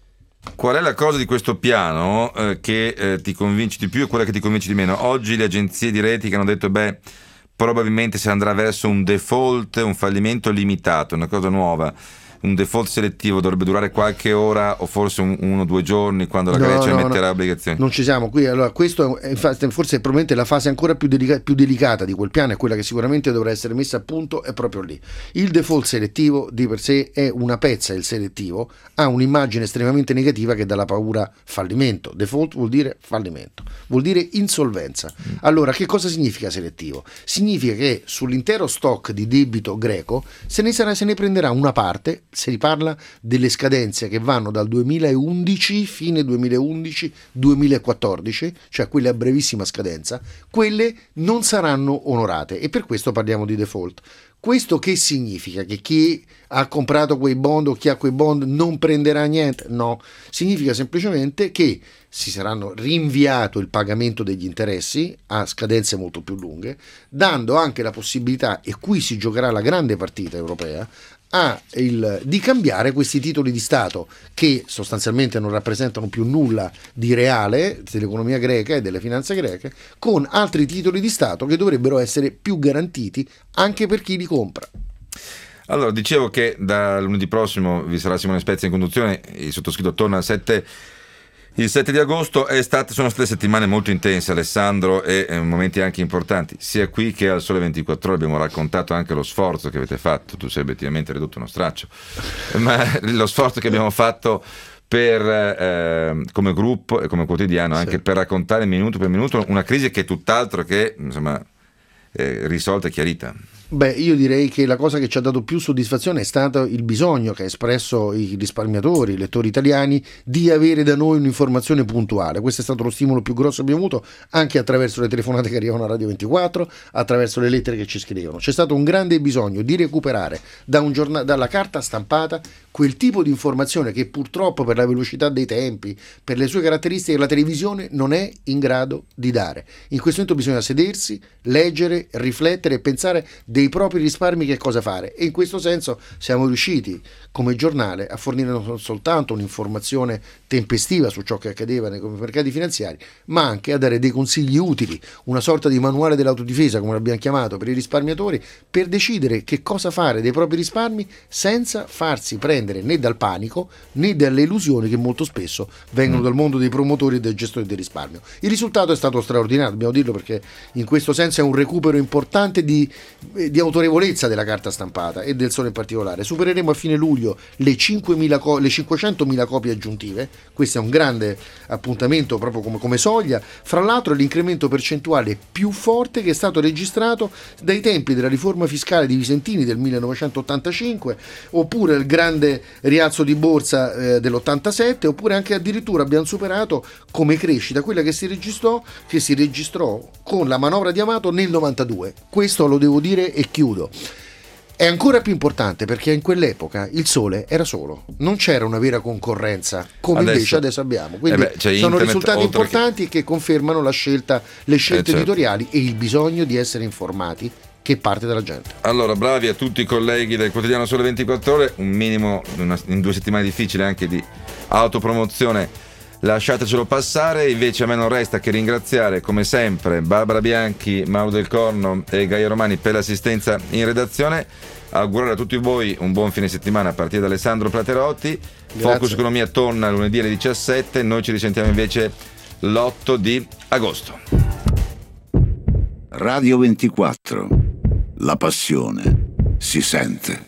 [SPEAKER 2] Qual è la cosa di questo piano eh, che eh, ti convince di più e quella che ti convince di meno? Oggi le agenzie di rating hanno detto beh, probabilmente si andrà verso un default, un fallimento limitato, una cosa nuova. Un default selettivo dovrebbe durare qualche ora o forse un, uno o due giorni quando la
[SPEAKER 7] no,
[SPEAKER 2] Grecia
[SPEAKER 7] no,
[SPEAKER 2] emetterà
[SPEAKER 7] no.
[SPEAKER 2] obbligazioni.
[SPEAKER 7] Non ci siamo qui. Allora, questo è infatti, forse è probabilmente la fase ancora più, delica- più delicata di quel piano, è quella che sicuramente dovrà essere messa a punto, è proprio lì. Il default selettivo di per sé è una pezza, il selettivo ha un'immagine estremamente negativa che dà la paura fallimento. Default vuol dire fallimento, vuol dire insolvenza. Allora, che cosa significa selettivo? Significa che sull'intero stock di debito greco se ne, sarà, se ne prenderà una parte. Si riparla delle scadenze che vanno dal duemilaundici, fine duemilaundici duemilaquattordici, cioè quelle a brevissima scadenza, quelle non saranno onorate e per questo parliamo di default. Questo che significa? Che chi ha comprato quei bond o chi ha quei bond non prenderà niente? No, significa semplicemente che si saranno rinviato il pagamento degli interessi a scadenze molto più lunghe, dando anche la possibilità, e qui si giocherà la grande partita europea, a il, di cambiare questi titoli di Stato che sostanzialmente non rappresentano più nulla di reale dell'economia greca e delle finanze greche, con altri titoli di Stato che dovrebbero essere più garantiti anche per chi li compra.
[SPEAKER 2] Allora, dicevo che da lunedì prossimo vi sarà Simone Spezia in conduzione, il sottoscritto torna al sette Il sette di agosto. È state, sono state settimane molto intense, Alessandro, e eh, momenti anche importanti, sia qui che al Sole ventiquattro Ore. Abbiamo raccontato anche lo sforzo che avete fatto, tu sei obiettivamente ridotto uno straccio, ma lo sforzo che abbiamo fatto per eh, come gruppo e come quotidiano, anche sì. per raccontare minuto per minuto una crisi che è tutt'altro che insomma eh, risolta e chiarita.
[SPEAKER 7] Beh, io direi che la cosa che ci ha dato più soddisfazione è stato il bisogno che ha espresso i risparmiatori, i lettori italiani, di avere da noi un'informazione puntuale. Questo è stato lo stimolo più grosso che abbiamo avuto, anche attraverso le telefonate che arrivano a Radio ventiquattro, attraverso le lettere che ci scrivono. C'è stato un grande bisogno di recuperare da un giornale, dalla carta stampata quel tipo di informazione che purtroppo per la velocità dei tempi, per le sue caratteristiche, la televisione non è in grado di dare. In questo momento bisogna sedersi, leggere, riflettere e pensare dei propri risparmi che cosa fare, e in questo senso siamo riusciti come giornale a fornire non soltanto un'informazione tempestiva su ciò che accadeva nei mercati finanziari, ma anche a dare dei consigli utili, una sorta di manuale dell'autodifesa, come l'abbiamo chiamato, per i risparmiatori, per decidere che cosa fare dei propri risparmi senza farsi prendere né dal panico né dalle illusioni che molto spesso vengono mm. dal mondo dei promotori e dei gestori del risparmio. Il risultato è stato straordinario, dobbiamo dirlo, perché in questo senso è un recupero importante di di autorevolezza della carta stampata e del Sole in particolare. Supereremo a fine luglio le, cinquemila co- le cinquecentomila copie aggiuntive. Questo è un grande appuntamento proprio come, come soglia. Fra l'altro è l'incremento percentuale più forte che è stato registrato dai tempi della riforma fiscale di Visentini del millenovecentottantacinque, oppure il grande rialzo di borsa eh, dell'ottantasette, oppure anche addirittura abbiamo superato come crescita quella che si registrò che si registrò con la manovra di Amato nel novantadue. Questo lo devo dire e chiudo. È ancora più importante perché in quell'epoca il Sole era solo, non c'era una vera concorrenza come adesso, invece adesso abbiamo. Quindi eh beh, sono internet, risultati importanti che... che confermano la scelta, le scelte eh certo. editoriali e il bisogno di essere informati che parte dalla gente.
[SPEAKER 2] Allora, bravi a tutti i colleghi del quotidiano Sole ventiquattro Ore, un minimo una, in due settimane difficili anche di autopromozione. Lasciatecelo passare, invece a me non resta che ringraziare come sempre Barbara Bianchi, Mauro Del Corno e Gaia Romani per l'assistenza in redazione, augurare a tutti voi un buon fine settimana a partire da Alessandro Platerotti. Grazie. Focus Economia torna lunedì alle diciassette, noi ci risentiamo invece l'otto di agosto.
[SPEAKER 1] Radio ventiquattro, la passione si sente.